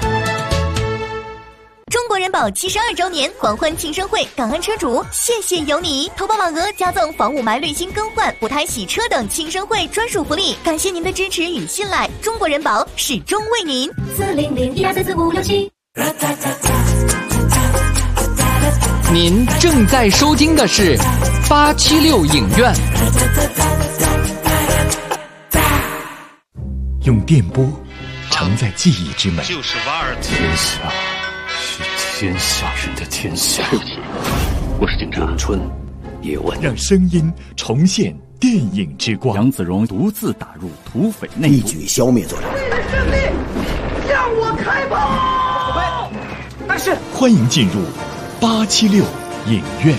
中国人保72周年狂欢庆生会，感恩车主，谢谢有你！投保满额加赠防雾霾滤芯更换、补胎洗车等庆生会专属福利，感谢您的支持与信赖，中国人保始终为您。 400-1234567。 您正在收听的是876影院。 用电波承载记忆之美， 就是瓦尔天下是天下人的天下。 对不起，我是警察。咏春，叶问， 让声音重现电影之光。 杨子荣独自打入土匪内一举消灭罪人。 为了胜利，向我开炮！ 但是， 欢迎进入876影院。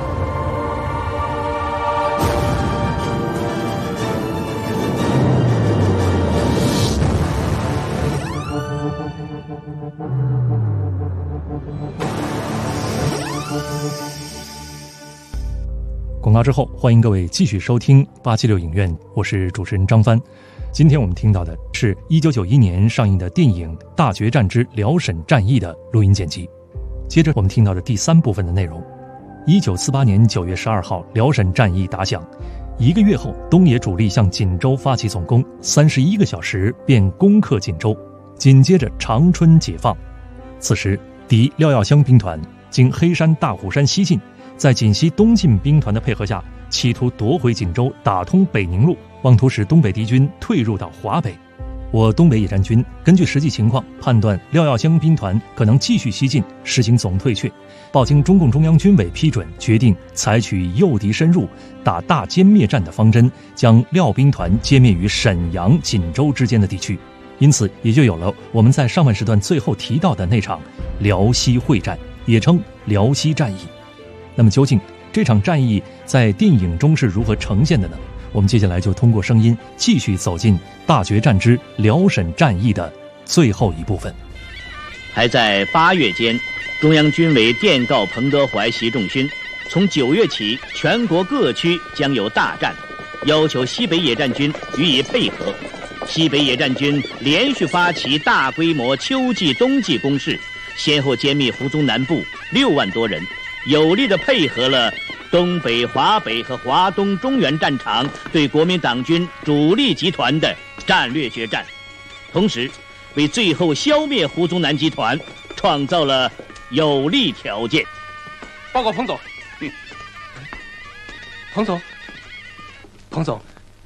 广告之后，欢迎各位继续收听876影院，我是主持人张帆。今天我们听到的是1991年上映的电影《大决战之辽沈战役》的录音剪辑。接着我们听到的第3部分的内容。1948年9月12号，辽沈战役打响，1个月后，东野主力向锦州发起总攻，31个小时便攻克锦州，紧接着长春解放。此时，敌廖耀湘兵团经黑山、大虎山西进，在锦西东进兵团的配合下，企图夺回锦州，打通北宁路，妄图使东北敌军退入到华北。我东北野战军根据实际情况判断，廖耀湘兵团可能继续西进，实行总退却。报经中共中央军委批准，决定采取诱敌深入、打大歼灭战的方针，将廖兵团歼灭于沈阳、锦州之间的地区。因此，也就有了我们在上半时段最后提到的那场辽西会战，也称辽西战役。那么，究竟这场战役在电影中是如何呈现的呢？我们接下来就通过声音继续走进《大决战之辽沈战役》的最后一部分。 还在8月间，中央军委电告彭德怀习仲勋，从9月起，全国各区将有大战，要求西北野战军予以配合。西北野战军连续发起大规模秋季、冬季攻势，先后歼灭胡宗南部6万多人，有力地配合了东北、华北和华东中原战场对国民党军主力集团的战略决战，同时为最后消灭胡宗南集团创造了有利条件。 报告彭总。彭总，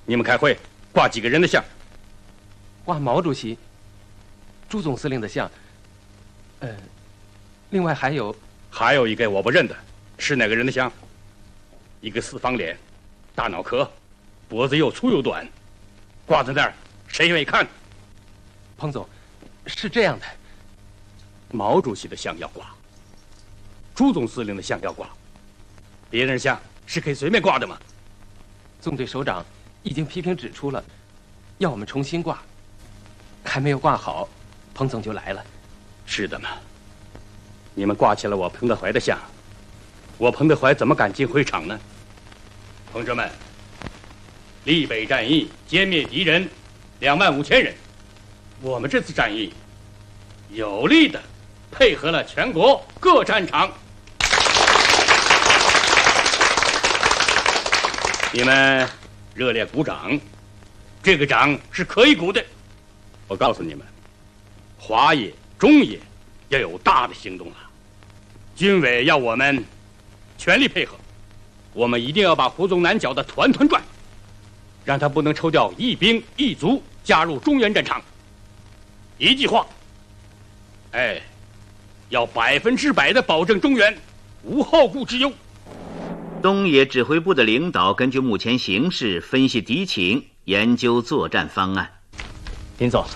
你们开会挂几个人的像？ 挂毛主席、朱总司令的像。另外还有一个我不认得，是哪个人的像？一个四方脸，大脑壳，脖子又粗又短，挂在那儿，谁愿意看？ 彭总，是这样的， 毛主席的像要挂，朱总司令的像要挂，别人像是可以随便挂的吗？ 纵队首长已经批评指出了，要我们重新挂，还没有挂好，彭总就来了。 是的嘛，你们挂起了我彭德怀的像，我彭德怀怎么敢进会场呢？同志们，立北战役歼灭敌人25000人，我们这次战役有力的配合了全国各战场。你们热烈鼓掌，这个掌是可以鼓的。我告诉你们，华野、中野要有大的行动了。军委要我们全力配合，我们一定要把胡宗南搅得团团转，让他不能抽调一兵一卒加入中原战场。一句话，要100%的保证中原无后顾之忧。 东野指挥部的领导根据目前形势分析敌情，研究作战方案。 林总，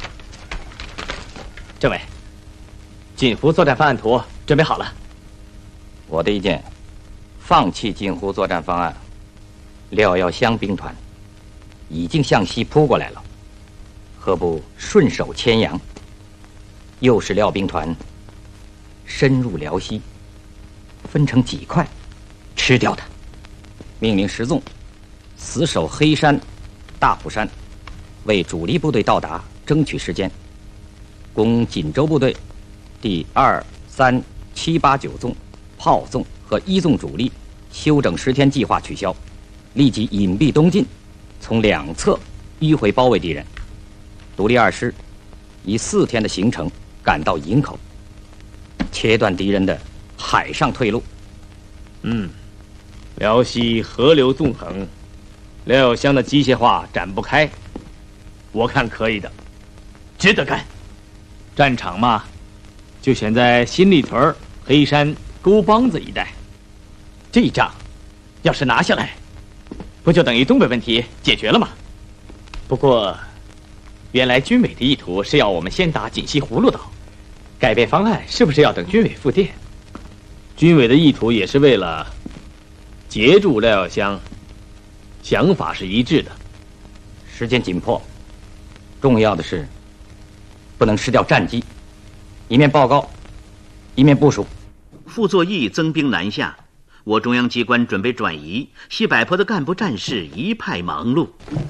政委，锦湖作战方案图准备好了。 我的意见，放弃锦湖作战方案。廖耀湘兵团已经向西扑过来了，何不顺手牵羊，诱使廖兵团深入辽西，分成几块吃掉它？命令石纵死守黑山、大埔山，为主力部队到达争取时间，供锦州部队第2、3、7、8、9纵、炮纵和一纵主力休整10天计划取消，立即隐蔽东进，从两侧迂回包围敌人。独立2师以4天的行程赶到营口，切断敌人的海上退路。 辽西河流纵横，廖耀湘的机械化展不开，我看可以的，值得干。战场嘛，就选在新立屯、黑山、沟帮子一带。这一仗要是拿下来，不就等于东北问题解决了吗？不过，原来军委的意图是要我们先打锦西葫芦岛，改变方案是不是要等军委复电？军委的意图也是为了截住廖耀湘，想法是一致的。 时间紧迫，重要的是不能失掉战机，一面报告，一面部署。 傅作义增兵南下，我中央机关准备转移，西柏坡的干部战士一派忙碌。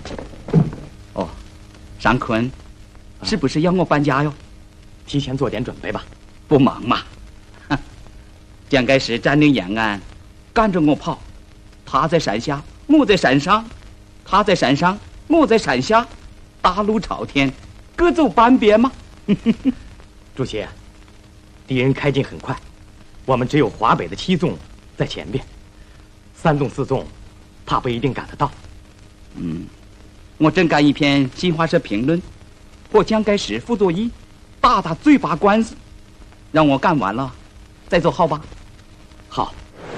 张坤，是不是要我搬家哟？提前做点准备吧，不忙嘛。蒋介石占领延安，赶着我跑，他在山下，我在山上；他在山上，我在山下，大路朝天，各走半边嘛。主席，敌人开进很快，我们只有华北的7纵在前边，3纵4纵怕不一定赶得到。我正干一篇新华社评论，和蒋介石、傅作义打嘴巴官司，让我干完了再走，好吧？好。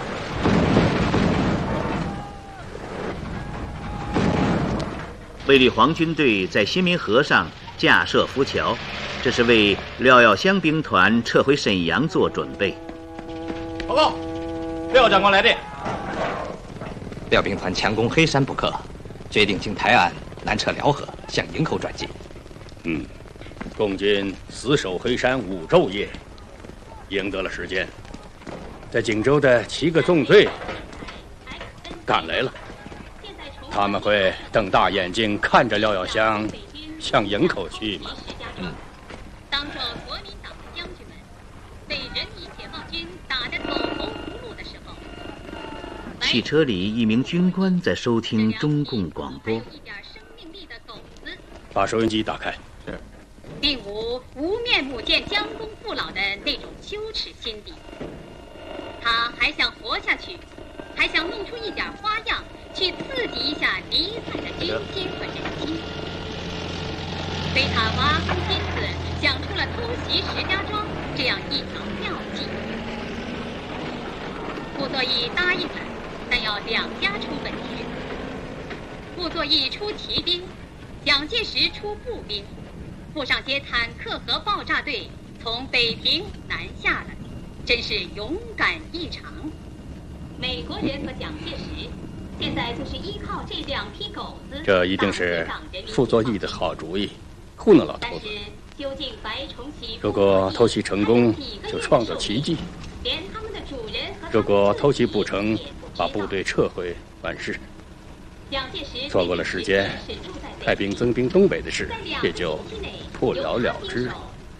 卫立煌军队在新民河上架设浮桥，这是为廖耀湘兵团撤回沈阳做准备。 报告，廖长官来电。 廖兵团强攻黑山不克，决定经台岸南撤辽河，向营口转进。 共军死守黑山5昼夜，赢得了时间，在锦州的7个纵队赶来了，他们会瞪大眼睛看着廖耀湘向营口去吗？ 当着国民党的将军们被人民解放军打得走投无路的时候， 汽车里一名军官在收听中共广播。 把收音机打开。 是。并无面目见将功父老的那种羞耻心底。他还想活下去，还想弄出一点花样， 去刺激一下敌菜的军心和人心。贝塔挖空心思想出了偷袭石家庄这样一条妙计。傅作义搭一盘，但要两家出本钱。傅作义出骑兵，蒋介石出步兵，傅上街坦克和爆炸队从北平南下了，真是勇敢异常。美国人和蒋介石现在就是依靠这两批狗子。 这一定是傅作义的好主意，糊弄老头子。 究竟白崇禧如果偷袭成功，就创造奇迹；如果偷袭不成，把部队撤回完事。错过了时间，派兵增兵东北的事也就不了了之。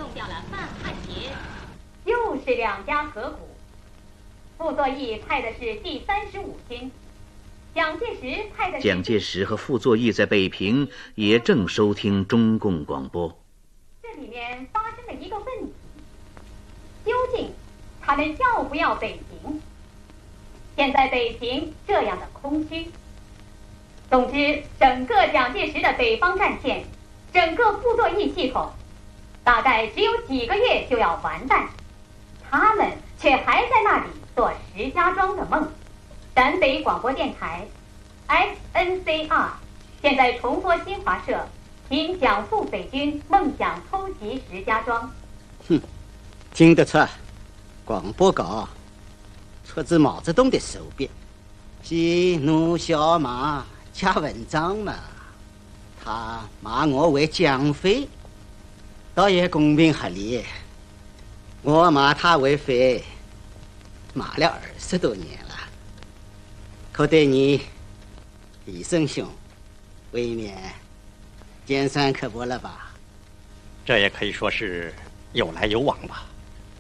又是两家合股，傅作义派的是第35军，蒋介石派的是。 蒋介石和傅作义在北平也正收听中共广播。 这里面发生了一个问题，究竟他们要不要北平？现在北平这样的空虚。总之，整个蒋介石的北方战线，整个傅作义系统，大概只有几个月就要完蛋，他们却还在那里做石家庄的梦。陕北广播电台 XNCR 现在重播新华社听蒋傅北军梦想偷袭石家庄。 听得出广播稿出自毛泽东的手笔，喜怒小马加文章嘛，他骂我为蒋匪，倒也公平合理。我骂他为匪，骂了20多年了，可对你李胜兄未免尖酸刻薄了吧？ 这也可以说是有来有往吧。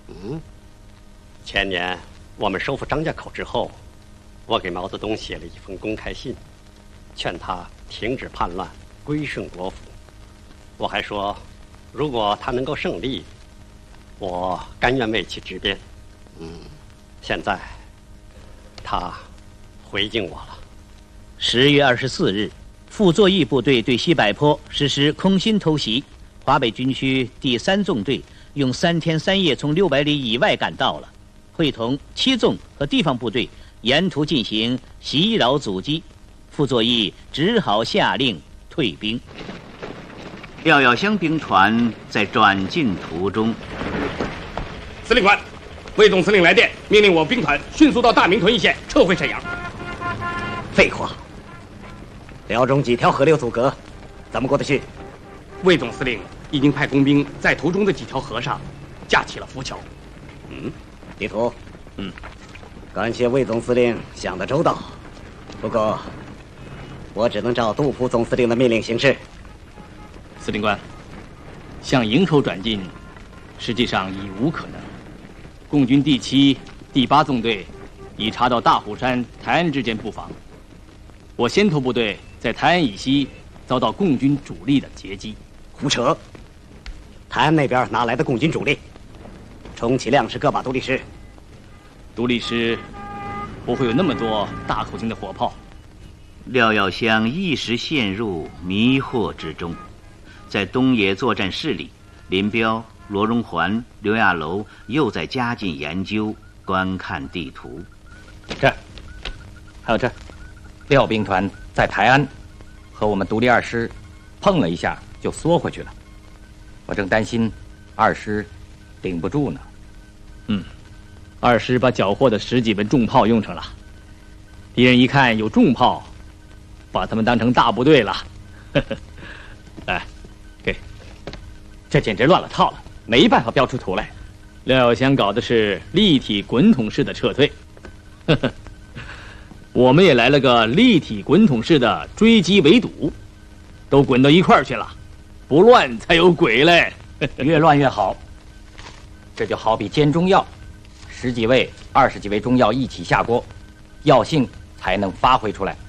前年我们收复张家口之后，我给毛泽东写了一封公开信，劝他停止叛乱，归顺国府。我还说，如果他能够胜利，我甘愿为其执鞭。现在他回敬我了。 10月24日，傅作义部队对西柏坡实施空心偷袭，华北军区第3纵队用3天3夜从600里以外赶到了，会同7纵和地方部队沿途进行袭扰阻击，傅作义只好下令退兵。 廖耀湘兵团在转进途中。 司令官，魏总司令来电，命令我兵团迅速到大明屯一线撤回沈阳。 废话，辽中几条河流阻隔，怎么过得去？ 魏总司令已经派工兵在途中的几条河上架起了浮桥。 地图。感谢魏总司令想得周到，不过我只能照杜甫总司令的命令行事。 司令官，向营口转进，实际上已无可能。共军第7、第8纵队已查到大虎山、台安之间布防，我先头部队在台安以西遭到共军主力的截击。 胡扯！台安那边哪来的共军主力？充其量是个把独立师。 独立师不会有那么多大口径的火炮。 廖耀湘一时陷入迷惑之中。在东野作战室里，林彪、罗荣桓、刘亚楼又在加紧研究、观看地图。 这儿，还有这儿，廖兵团在台安和我们独立2师碰了一下就缩回去了。我正担心2师顶不住呢。 2师把缴获的10几门重炮用上了，敌人一看有重炮，把他们当成大部队了。来，给， 这简直乱了套了，没办法标出图来。 廖耀湘搞的是立体滚筒式的撤退，我们也来了个立体滚筒式的追击围堵，都滚到一块儿去了，不乱才有鬼嘞。 越乱越好。这就好比煎中药，10几味、20几味中药一起下锅，药性才能发挥出来。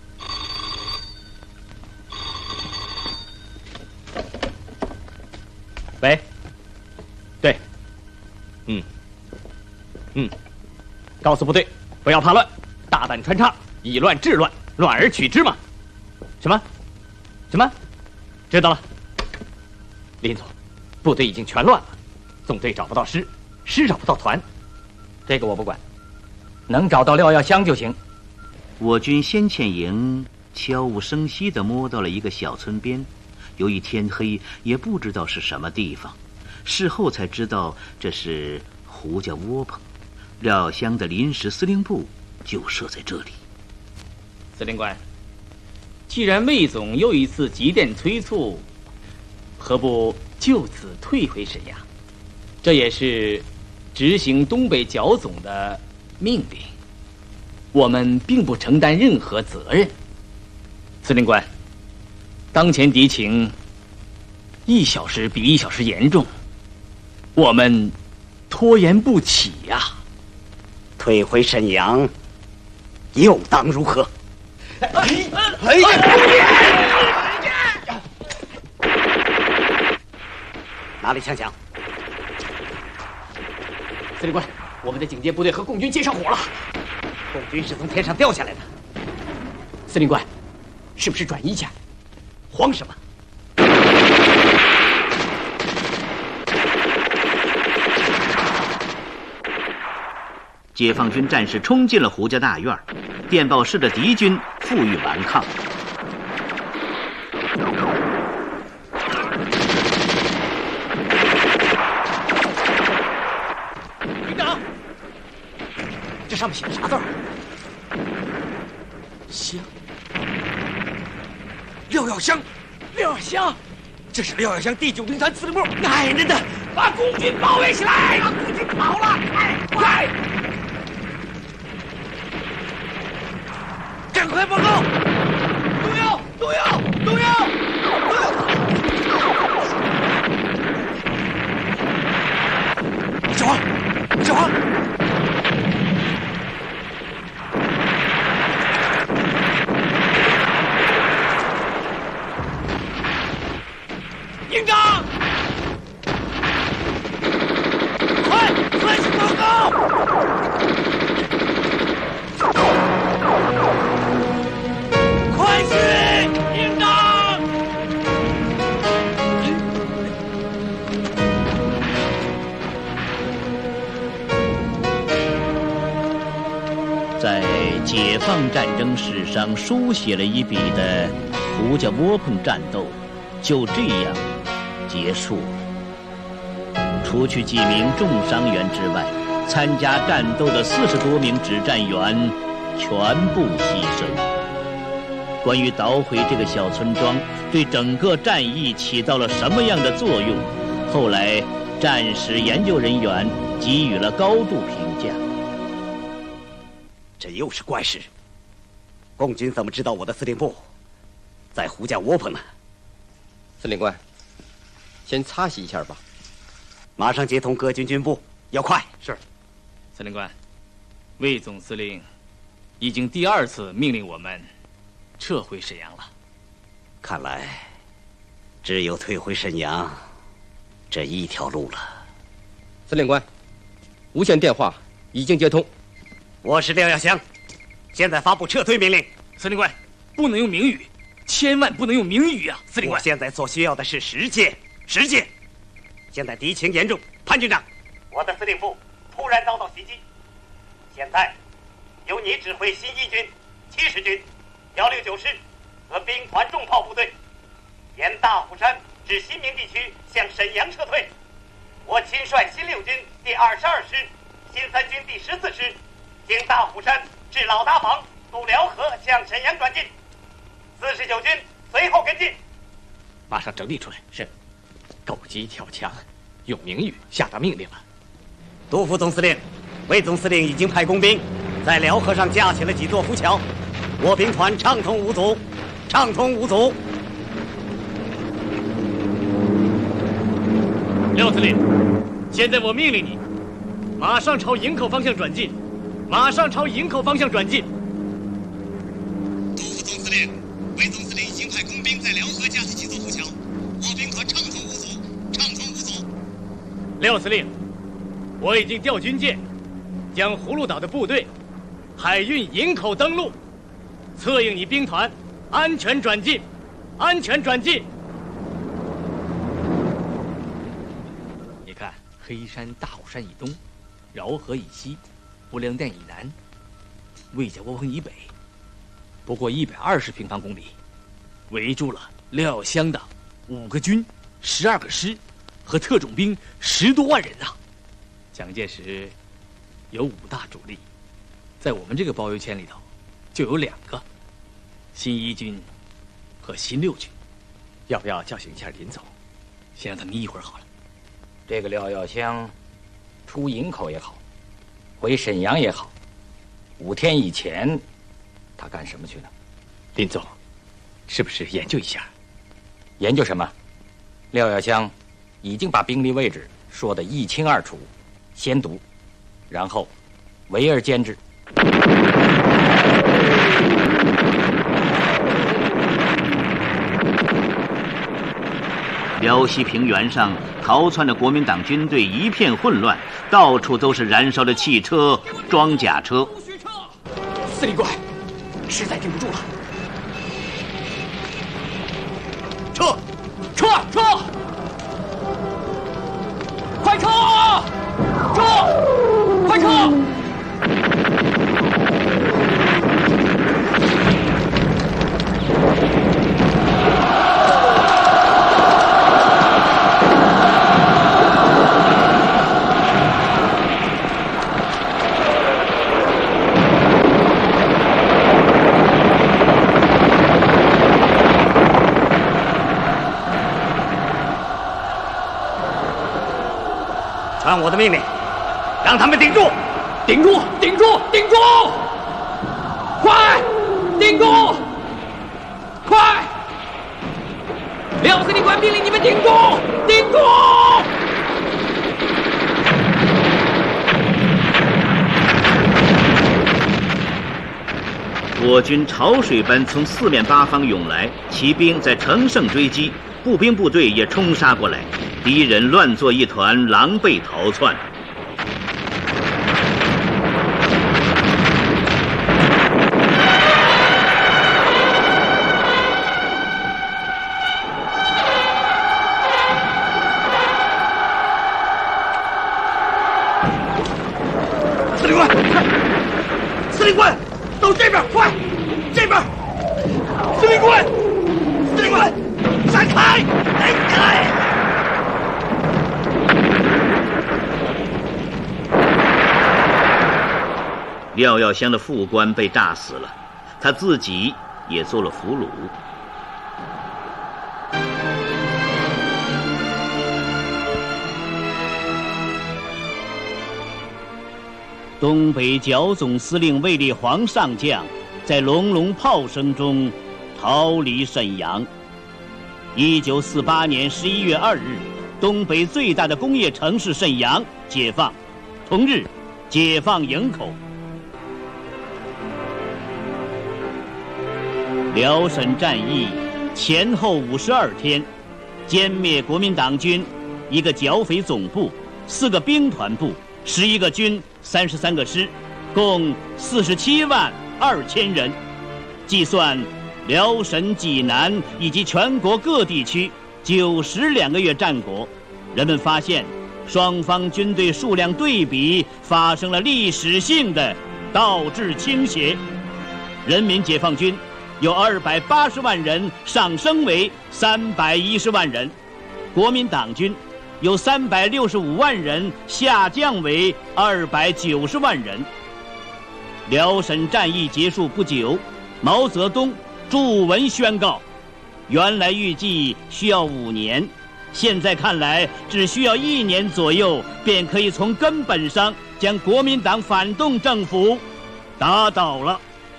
喂，对， 告诉部队不要怕乱，大胆穿插，以乱制乱， 乱而取之嘛。什么？知道了。林总，部队已经全乱了，纵队找不到师，师找不到团。 这个我不管，能找到廖耀湘就行。 我军先遣营悄无声息地摸到了一个小村边，由于天黑，也不知道是什么地方。事后才知道这是胡家窝棚，廖耀湘的临时司令部就设在这里。 司令官，既然魏总又一次急电催促，何不就此退回沈阳？这也是执行东北剿总的命令，我们并不承担任何责任。司令官，当前敌情1小时比1小时严重，我们拖延不起呀。 退回沈阳，又当如何？哪里枪响？ 司令官，我们的警戒部队和共军接上火了。 共军是从天上掉下来的。 司令官，是不是转移去？慌什么？ 解放军战士冲进了胡家大院，电报室的敌军负隅顽抗。 营长，这上面写的啥字儿？湘，廖耀湘，廖耀湘，这是廖耀湘第9兵团司令部。男人的，把共军包围起来，让共军跑了！快！赶快报告！动摇！小黄！营长，快去报告！快去，营长！ 在解放战争史上书写了一笔的胡家窝棚战斗，就这样结束了。除去几名重伤员之外，参加战斗的40多名指战员全部牺牲。关于捣毁这个小村庄对整个战役起到了什么样的作用，后来战史研究人员给予了高度评价。 这又是怪事！共军怎么知道我的司令部在胡家窝棚呢？ 司令官，先擦洗一下吧。 马上接通各军军部，要快。 是，司令官，魏总司令已经第2次命令我们撤回沈阳了。 看来只有退回沈阳这一条路了。 司令官，无线电话已经接通。 我是廖耀湘，现在发布撤退命令。 司令官，不能用明语，千万不能用明语啊！司令官， 我现在所需要的是实践。现在敌情严重，潘军长，我的司令部突然遭到袭击，现在由你指挥新一军、70军、169师和兵团重炮部队，沿大虎山至新民地区向沈阳撤退。我亲率新6军第22师、新3军第14师，经大虎山至老大坊、渡辽河向沈阳转进，49军随后跟进。 马上整理出来。是。狗急跳墙，用明语下达命令了。 杜副总司令、魏总司令已经派工兵在辽河上架起了几座浮桥，我兵团畅通无阻。 廖司令，现在我命令你，马上朝营口方向转进，杜副总司令、魏总司令已经派工兵在辽河架起几座浮桥，我兵团畅通无阻。廖司令，我已经调军舰，将葫芦岛的部队海运营口登陆。 策应你兵团安全转进，安全转进。你看，黑山、大虎山以东，饶河以西，不良店以南，魏家窝棚以北，不过120平方公里，围住了廖耀湘的5个军、12个师和特种兵10多万人呐。蒋介石有5大主力，在我们这个包围圈里头，就有2个。新1军和新6军， 要不要叫醒一下林总？ 先让他眯一会儿好了。 这个廖耀湘出营口也好，回沈阳也好，5天以前他干什么去了？ 林总，是不是研究一下？ 研究什么？廖耀湘已经把兵力位置说得一清二楚，先读，然后围而歼之。 辽西平原上逃窜的国民党军队一片混乱，到处都是燃烧的汽车、装甲车。 司令官，实在顶不住了，撤！快撤！快撤！ 传我的命令，让他们顶住！ 顶住！快！顶住！快！廖司令官命令你们顶住！ 我军潮水般从4面8方涌来，骑兵在乘胜追击，步兵部队也冲杀过来，敌人乱作一团，狼狈逃窜。 司令官，到这边，快！这边！司令官，闪开！ 廖耀湘的副官被炸死了，他自己也做了俘虏。 东北剿总司令卫立煌上将在隆隆炮声中逃离沈阳。1948年11月2日，东北最大的工业城市沈阳解放，同日解放营口。辽沈战役前后52天，歼灭国民党军1个剿匪总部、4个兵团部、11个军、33个师，共47万2千人。计算辽沈济南以及全国各地区92个月战果，人们发现双方军队数量对比发生了历史性的倒置倾斜。人民解放军由280万人上升为310万人，国民党军由365万人下降为290万人。辽沈战役结束不久，毛泽东著文宣告，原来预计需要5年，现在看来只需要1年左右，便可以从根本上将国民党反动政府打倒了。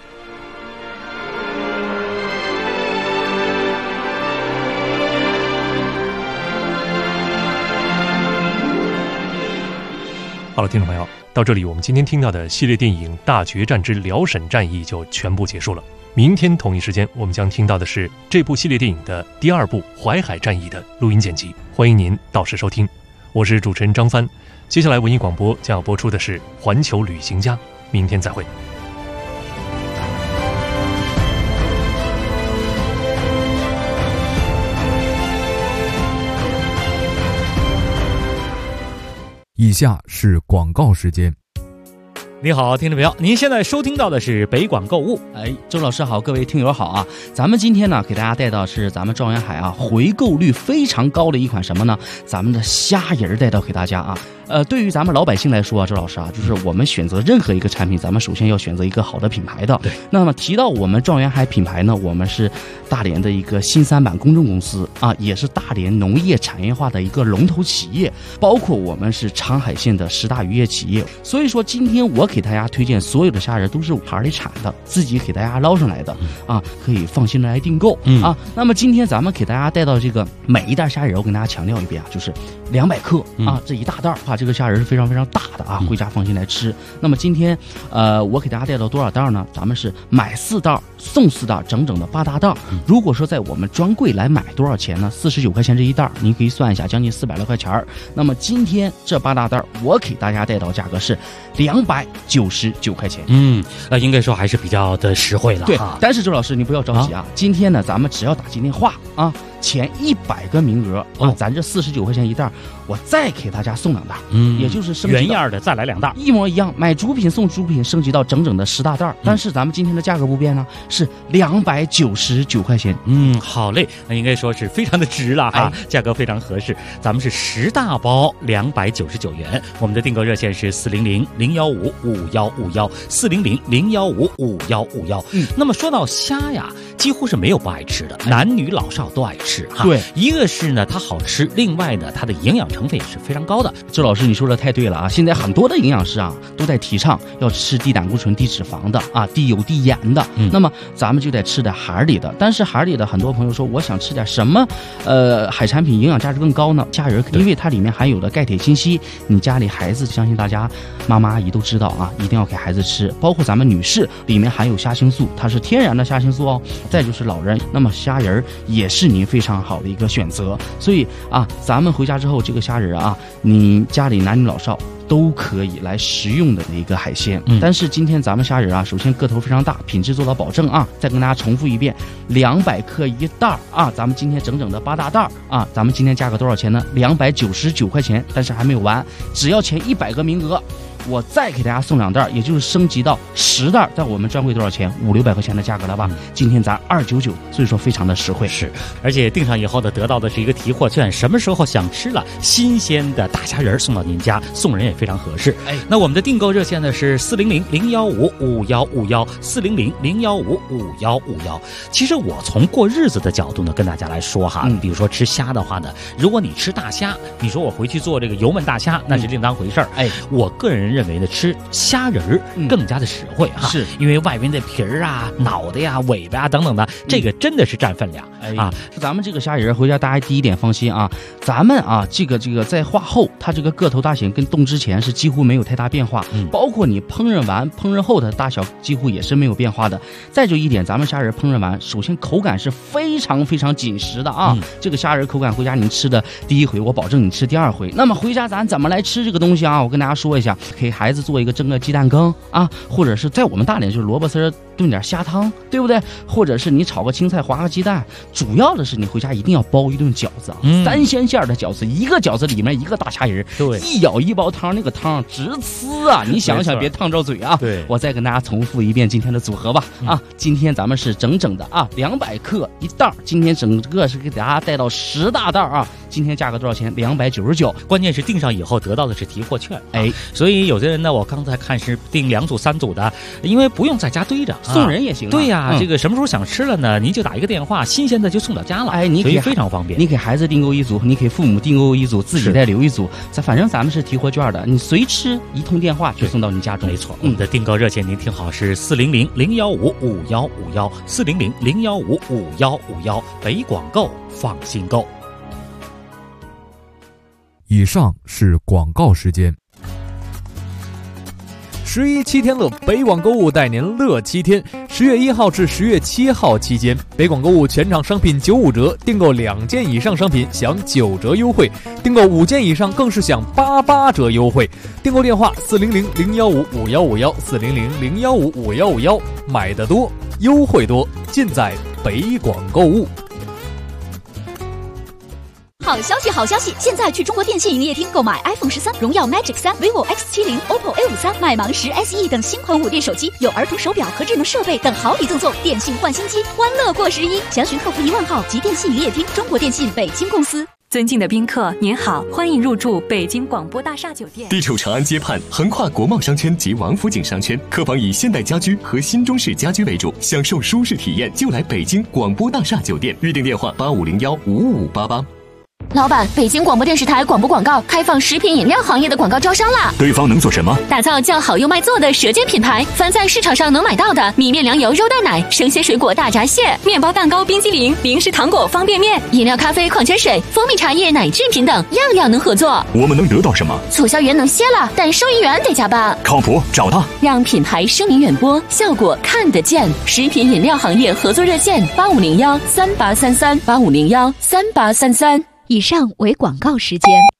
好了，听众朋友，到这里我们今天听到的系列电影《大决战之辽沈战役》就全部结束了。明天同一时间，我们将听到的是这部系列电影的第2部淮海战役的录音剪辑，欢迎您到时收听。我是主持人张帆，接下来文艺广播将要播出的是《环球旅行家》，明天再会。 以下是广告时间。 你好，听众朋友，您现在收听到的是北广购物。 周老师好，各位听友好啊！咱们今天呢，给大家带到是咱们状元海啊回购率非常高的一款什么呢？咱们的虾仁带到给大家啊。对于咱们老百姓来说啊，周老师啊，就是我们选择任何一个产品，咱们首先要选择一个好的品牌的。对。那么提到我们状元海品牌呢，我们是大连的一个新三板公证公司啊，也是大连农业产业化的一个龙头企业，包括我们是长海县的10大渔业企业。所以说，今天我给大家推荐所有的虾仁都是海里产的，自己给大家捞上来的啊，可以放心的来订购啊。那么今天咱们给大家带到这个每一袋虾仁，我跟大家强调一遍啊，就是200克啊，这一大袋啊。这个虾仁是非常非常大的啊，回家放心来吃。那么今天我给大家带到多少袋呢？咱们是买4袋送4袋，整整的8大袋。如果说在我们专柜来买多少钱呢？49块钱这一袋，您可以算一下，将近400多块钱。那么今天这8大袋我给大家带到价格是299块钱。 应该说还是比较的实惠了。 对，但是周老师你不要着急啊，今天呢咱们只要打进电话啊，前100个名额啊，咱这49块钱一袋，我再给大家送2袋，也就是升级原样的再来2袋， 一模一样，买主品送主品，升级到整整的10大袋。但是咱们今天的价格不变呢，是299块钱。 好嘞，那应该说是非常的值了哈，价格非常合适。咱们是10大包299元，我们的订购热线是400-015-5151，400-015-5151。那么说到虾呀，几乎是没有不爱吃的，男女老少都爱吃哈。 对， 一个是呢它好吃，另外呢它的营养成分也是非常高的。 周老师你说的太对了啊！现在很多的营养师啊都在提倡要吃低胆固醇、低脂肪的啊，低油、低盐的。那么咱们就得吃点海里的。但是海里的很多朋友说，我想吃点什么海产品营养价值更高呢？虾仁，因为它里面含有的钙、铁、锌、硒，你家里孩子相信大家妈妈阿姨都知道啊，一定要给孩子吃。包括咱们女士，里面含有虾青素，它是天然的虾青素哦。再就是老人，那么虾仁也是您非常好的一个选择。所以啊，咱们回家之后这个虾仁啊，你家里男女老少都可以来食用的一个海鲜。但是今天咱们虾仁啊，首先个头非常大，品质做到保证啊。再跟大家重复一遍，200克一袋啊，咱们今天整整的8大袋啊，咱们今天价格多少钱呢？299块钱。但是还没有完，只要前100个名额，我再给大家送2袋，也就是升级到10袋，在我们专柜多少钱？500-600块钱的价格了吧？今天咱299，所以说非常的实惠。 是，而且订上以后呢，得到的是一个提货券，什么时候想吃了新鲜的大虾仁送到您家，送人也非常合适。那我们的订购热线呢是400-015-5151，400-015-5151。其实我从过日子的角度呢，跟大家来说哈，比如说吃虾的话呢，如果你吃大虾，你说我回去做这个油焖大虾，那是另当回事儿。我个人认为呢，吃虾仁更加的实惠哈，是因为外边的皮儿啊、脑袋呀、尾巴啊等等的，这个真的是占分量啊。 咱们这个虾仁回家大家第一点放心啊，咱们啊这个在化后，它这个个头大小跟冻之前是几乎没有太大变化，包括你烹饪完、烹饪后的大小几乎也是没有变化的。再就一点，咱们虾仁烹饪完，首先口感是非常非常紧实的啊。这个虾仁口感回家您吃的第1回，我保证你吃第2回。那么回家咱怎么来吃这个东西啊？我跟大家说一下，给孩子做一个蒸个鸡蛋羹啊，或者是在我们大连就是萝卜丝炖点虾汤，对不对？或者是你炒个青菜、划个鸡蛋。主要的是你回家一定要包一顿饺子啊，3鲜馅的饺子，一个饺子里面一个大虾仁，对，一舀一包汤，那个汤直呲啊！你想想别烫着嘴啊。对，我再跟大家重复一遍今天的组合吧啊，今天咱们是整整的啊200克一袋，今天整个是给大家带到10大袋啊。今天价格多少钱？299。 关键是订上以后得到的是提货券，所以有些人呢，我刚才看是订2组、3组的，因为不用在家堆着， 送人也行。 对呀，这个什么时候想吃了呢？您就打一个电话，新鲜的就送到家了。你所以非常方便。 你给孩子订购1组，你给父母订购1组，自己再留1组。反正咱们是提货券的，你随吃一通电话就送到你家中。 没错，我们的订购热线您听好是400-015-5151，400-015-5151，北广购放心购。 以上是广告时间。 11七天乐，北广购物带您乐7天。10月1号至10月7号期间，北广购物全场商品95折，订购2件以上商品享9折优惠，订购5件以上更是享88折优惠。订购电话400-015-5151，400-015-5151，买得多，优惠多，尽在北广购物。 好好消息，好消息！现在去中国电信营业厅购买 iPhone 13、荣耀 Magic 3、vivo X70、OPPO A53、麦芒10 SE 等新款5D 手机，有儿童手表和智能设备等好礼赠送。电信换新机，欢乐过11。详询客服1万号及电信营业厅，中国电信北京公司。 尊敬的宾客，您好，欢迎入住北京广播大厦酒店。 地处长安街畔，横跨国贸商圈及王府井商圈，客房以现代家居和新中式家居为主，享受舒适体验就来北京广播大厦酒店。预订电话8501-55588。 老板，北京广播电视台广播广告开放食品饮料行业的广告招商啦！ 对方能做什么？ 打造叫好又卖座的舌尖品牌，凡在市场上能买到的米面粮油肉蛋奶、生鲜水果大闸蟹、面包蛋糕、冰激凌、零食糖果、方便面、饮料咖啡、矿泉水、蜂蜜茶叶、奶制品等，样样能合作。 我们能得到什么？ 促销员能歇了，但收银员得加班。 靠谱，找他， 让品牌声名远播，效果看得见。食品饮料行业合作热线8501-3833，8501-3833。以上为广告时间。